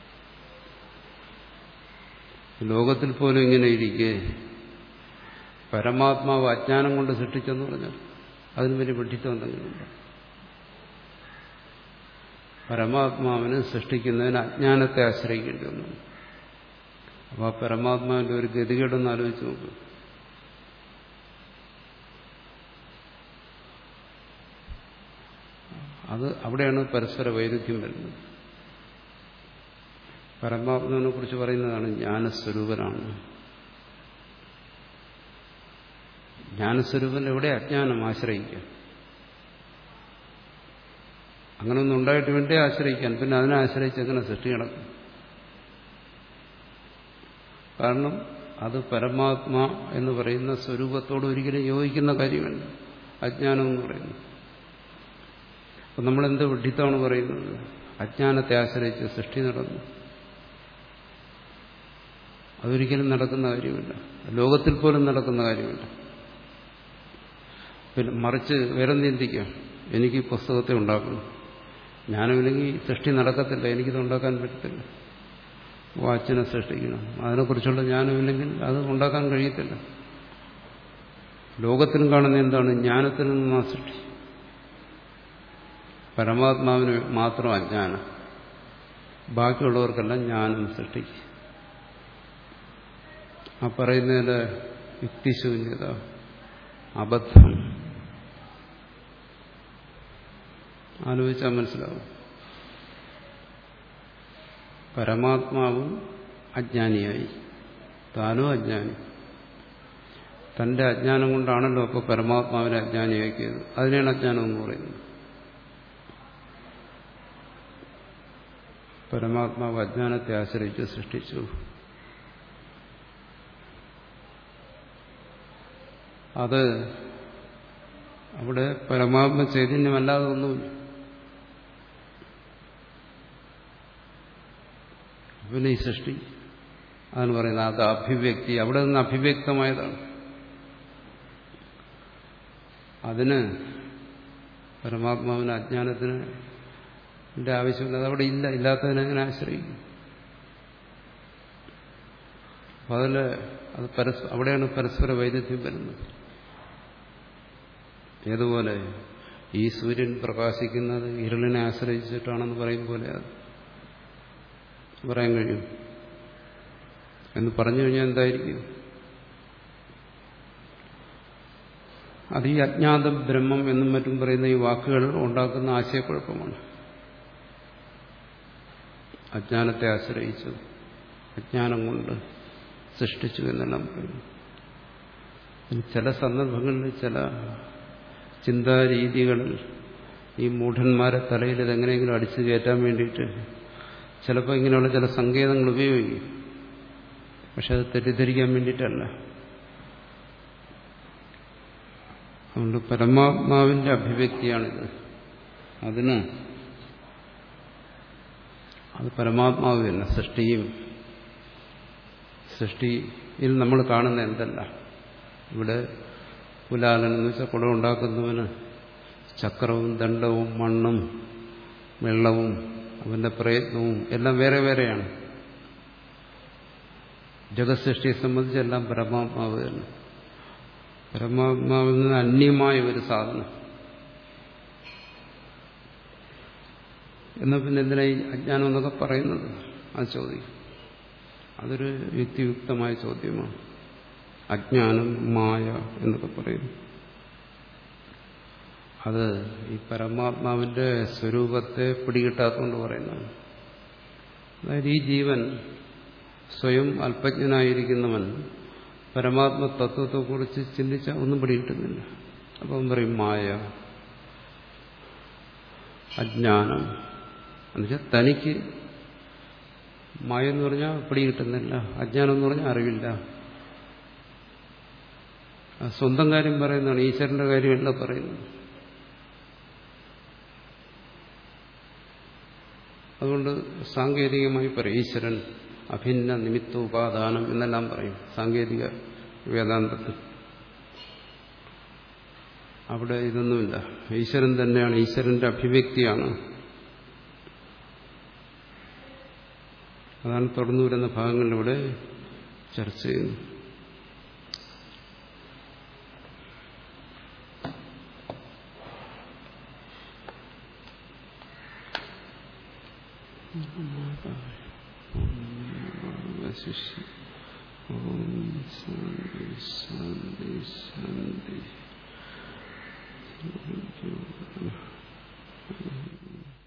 ലോകത്തിൽ പോലും ഇങ്ങനെ ഇരിക്കെ പരമാത്മാവ് അജ്ഞാനം കൊണ്ട് സൃഷ്ടിച്ചെന്ന് പറഞ്ഞാൽ അതിന് വലിയ വിഡ്ഢിത്തം എന്തെങ്കിലും ഉണ്ടോ? പരമാത്മാവിന് സൃഷ്ടിക്കുന്നതിന് അജ്ഞാനത്തെ ആശ്രയിക്കേണ്ടി വന്നു. അപ്പോൾ ആ പരമാത്മാവിന്റെ ഒരു ഗതികേടൊന്ന് ആലോചിച്ച് നോക്കും. അത് അവിടെയാണ് പരസ്പര വൈരുദ്ധ്യം വരുന്നത്. പരമാത്മാവിനെ കുറിച്ച് പറയുന്നതാണ് ജ്ഞാനസ്വരൂപനാണ്. ജ്ഞാനസ്വരൂപൻ എവിടെ? അജ്ഞാനം ആശ്രയിക്കാൻ. അങ്ങനെയൊന്നും ഉണ്ടായിട്ട് വേണ്ടേ ആശ്രയിക്കാൻ. പിന്നെ അതിനെ ആശ്രയിച്ച് എങ്ങനെ സൃഷ്ടി നടക്കും? കാരണം അത് പരമാത്മാ എന്ന് പറയുന്ന സ്വരൂപത്തോട് ഒരിക്കലും യോജിക്കുന്ന കാര്യമല്ല അജ്ഞാനം എന്ന് പറയുന്നത്. അപ്പം നമ്മളെന്ത് വിഡ്ഢിത്തമാണ് പറയുന്നത്? അജ്ഞാനത്തെ ആശ്രയിച്ച് സൃഷ്ടി നടന്നു. അതൊരിക്കലും നടക്കുന്ന കാര്യമില്ല. ലോകത്തിൽ പോലും നടക്കുന്ന കാര്യമില്ല. പിന്നെ മറിച്ച് വേറെ ചിന്തിക്കാം, എനിക്ക് ഈ പുസ്തകത്തെ ഉണ്ടാക്കണം, ജ്ഞാനമില്ലെങ്കിൽ സൃഷ്ടി നടക്കത്തില്ല, എനിക്കിത് ഉണ്ടാക്കാൻ പറ്റത്തില്ല. വാച്ചിനെ സൃഷ്ടിക്കണം, അതിനെക്കുറിച്ചുള്ള ജ്ഞാനമില്ലെങ്കിൽ അത് ഉണ്ടാക്കാൻ കഴിയത്തില്ല. ലോകത്തിനും കാണുന്ന എന്താണ്? ജ്ഞാനത്തിൽ നിന്നാ സൃഷ്ടി. പരമാത്മാവിന് മാത്രം അജ്ഞാനം, ബാക്കിയുള്ളവർക്കെല്ലാം ജ്ഞാനം സൃഷ്ടിക്കും. ആ പറയുന്നതിന്റെ യുക്തിശൂന്യത, അബദ്ധം ആലോചിച്ചാൽ മനസ്സിലാവും. പരമാത്മാവും അജ്ഞാനിയായി, താനും അജ്ഞാനി. തന്റെ അജ്ഞാനം കൊണ്ടാണല്ലോ അപ്പോൾ പരമാത്മാവിനെ അജ്ഞാനിയാക്കിയത്. അതിനെയാണ് അജ്ഞാനം എന്ന് പറയുന്നത്. പരമാത്മാവ് അജ്ഞാനത്തെ ആശ്രയിച്ച് സൃഷ്ടിച്ചു. അത് അവിടെ പരമാത്മ ചൈതന്യമല്ലാതെ ഒന്നുമില്ല. പിന്നെ ഈ സൃഷ്ടി അതാണ് പറയുന്നത്, അത് അഭിവ്യക്തി, അവിടെ നിന്ന് അഭിവ്യക്തമായതാണ്. അതിന് പരമാത്മാവിന് അജ്ഞാനത്തിന് ആവശ്യമില്ല, അതവിടെ ഇല്ല. ഇല്ലാത്തതിനെ അങ്ങനെ ആശ്രയിക്കും. അപ്പം അതിൽ അത് പരസ്പ അവിടെയാണ് പരസ്പര വൈരുദ്ധ്യം വരുന്നത്. ഏതുപോലെ ഈ സൂര്യൻ പ്രകാശിക്കുന്നത് ഇരുളിനെ ആശ്രയിച്ചിട്ടാണെന്ന് പറയും പോലെ അത് പറയാൻ കഴിയും എന്ന് പറഞ്ഞു കഴിഞ്ഞാൽ എന്തായിരിക്കും? അത് ഈ അജ്ഞാത ബ്രഹ്മം എന്നും മറ്റും പറയുന്ന ഈ വാക്കുകൾ ഉണ്ടാക്കുന്ന ആശയക്കുഴപ്പമാണ്. അജ്ഞാനത്തെ ആശ്രയിച്ചു, അജ്ഞാനം കൊണ്ട് സൃഷ്ടിച്ചു എന്നെല്ലാം പറയുന്നു. ചില സന്ദർഭങ്ങളിൽ ചില ചിന്താരീതികളിൽ ഈ മൂഢന്മാരെ തലയിൽ ഇതെങ്ങനെയെങ്കിലും അടിച്ചു കയറ്റാൻ വേണ്ടിയിട്ട് ചിലപ്പോൾ ഇങ്ങനെയുള്ള ചില സങ്കേതങ്ങൾ ഉപയോഗിക്കും. പക്ഷെ അത് തെറ്റിദ്ധരിക്കാൻ വേണ്ടിയിട്ടല്ല. അതുകൊണ്ട് പരമാത്മാവിന്റെ അഭിവ്യക്തിയാണിത്. അതിന് അത് പരമാത്മാവ് തന്നെ. സൃഷ്ടിയും സൃഷ്ടിയിൽ നമ്മൾ കാണുന്ന എന്തല്ല, ഇവിടെ കുലാലൻ എന്ന് വെച്ചാൽ കുടം ഉണ്ടാക്കുന്നവന് ചക്രവും ദണ്ഡവും മണ്ണും വെള്ളവും അവന്റെ പ്രയത്നവും എല്ലാം വേറെ വേറെയാണ്. ജഗത്സൃഷ്ടിയെ സംബന്ധിച്ച് എല്ലാം പരമാത്മാവ് തന്നെ. പരമാത്മാവിൽ നിന്ന് അന്യമായ ഒരു സാധനം. എന്നാൽ പിന്നെ എന്തിനാ ഈ അജ്ഞാനം എന്നൊക്കെ പറയുന്നത്? ആ ചോദ്യം അതൊരു യുക്തിയുക്തമായ ചോദ്യമാണ്. അജ്ഞാനം, മായ എന്നൊക്കെ പറയുന്നു. അത് ഈ പരമാത്മാവിന്റെ സ്വരൂപത്തെ പിടികിട്ടാത്തതുകൊണ്ട് പറയുന്നതാണ്. അതായത് ഈ ജീവൻ സ്വയം അല്പജ്ഞനായിരിക്കുന്നവൻ പരമാത്മ തത്വത്തെക്കുറിച്ച് ചിന്തിച്ചാൽ ഒന്നും പിടികിട്ടുന്നില്ല. അപ്പം പറയും മായ, അജ്ഞാനം എന്നുവെച്ചാൽ തനിക്ക് മായ എന്ന് പറഞ്ഞാൽ പിടികിട്ടുന്നില്ല, അജ്ഞാനം എന്ന് പറഞ്ഞാൽ അറിവില്ല. സ്വന്തം കാര്യം പറയുന്നതാണ്, ഈശ്വരന്റെ കാര്യമല്ല പറയുന്നത്. അതുകൊണ്ട് സാങ്കേതികമായി പറയും ഈശ്വരൻ അഭിന്ന നിമിത്തോപാദാനം എന്നെല്ലാം പറയും സാങ്കേതിക വേദാന്തത്തിൽ. അവിടെ ഇതൊന്നുമില്ല. ഈശ്വരൻ തന്നെയാണ്, ഈശ്വരന്റെ അഭിവ്യക്തിയാണ്. അതാണ് തുടർന്നു വരുന്ന ഭാഗങ്ങളിലൂടെ ചർച്ച ചെയ്യുന്നത്. ഓം ശാന്തി ശാന്തി ശാന്തി.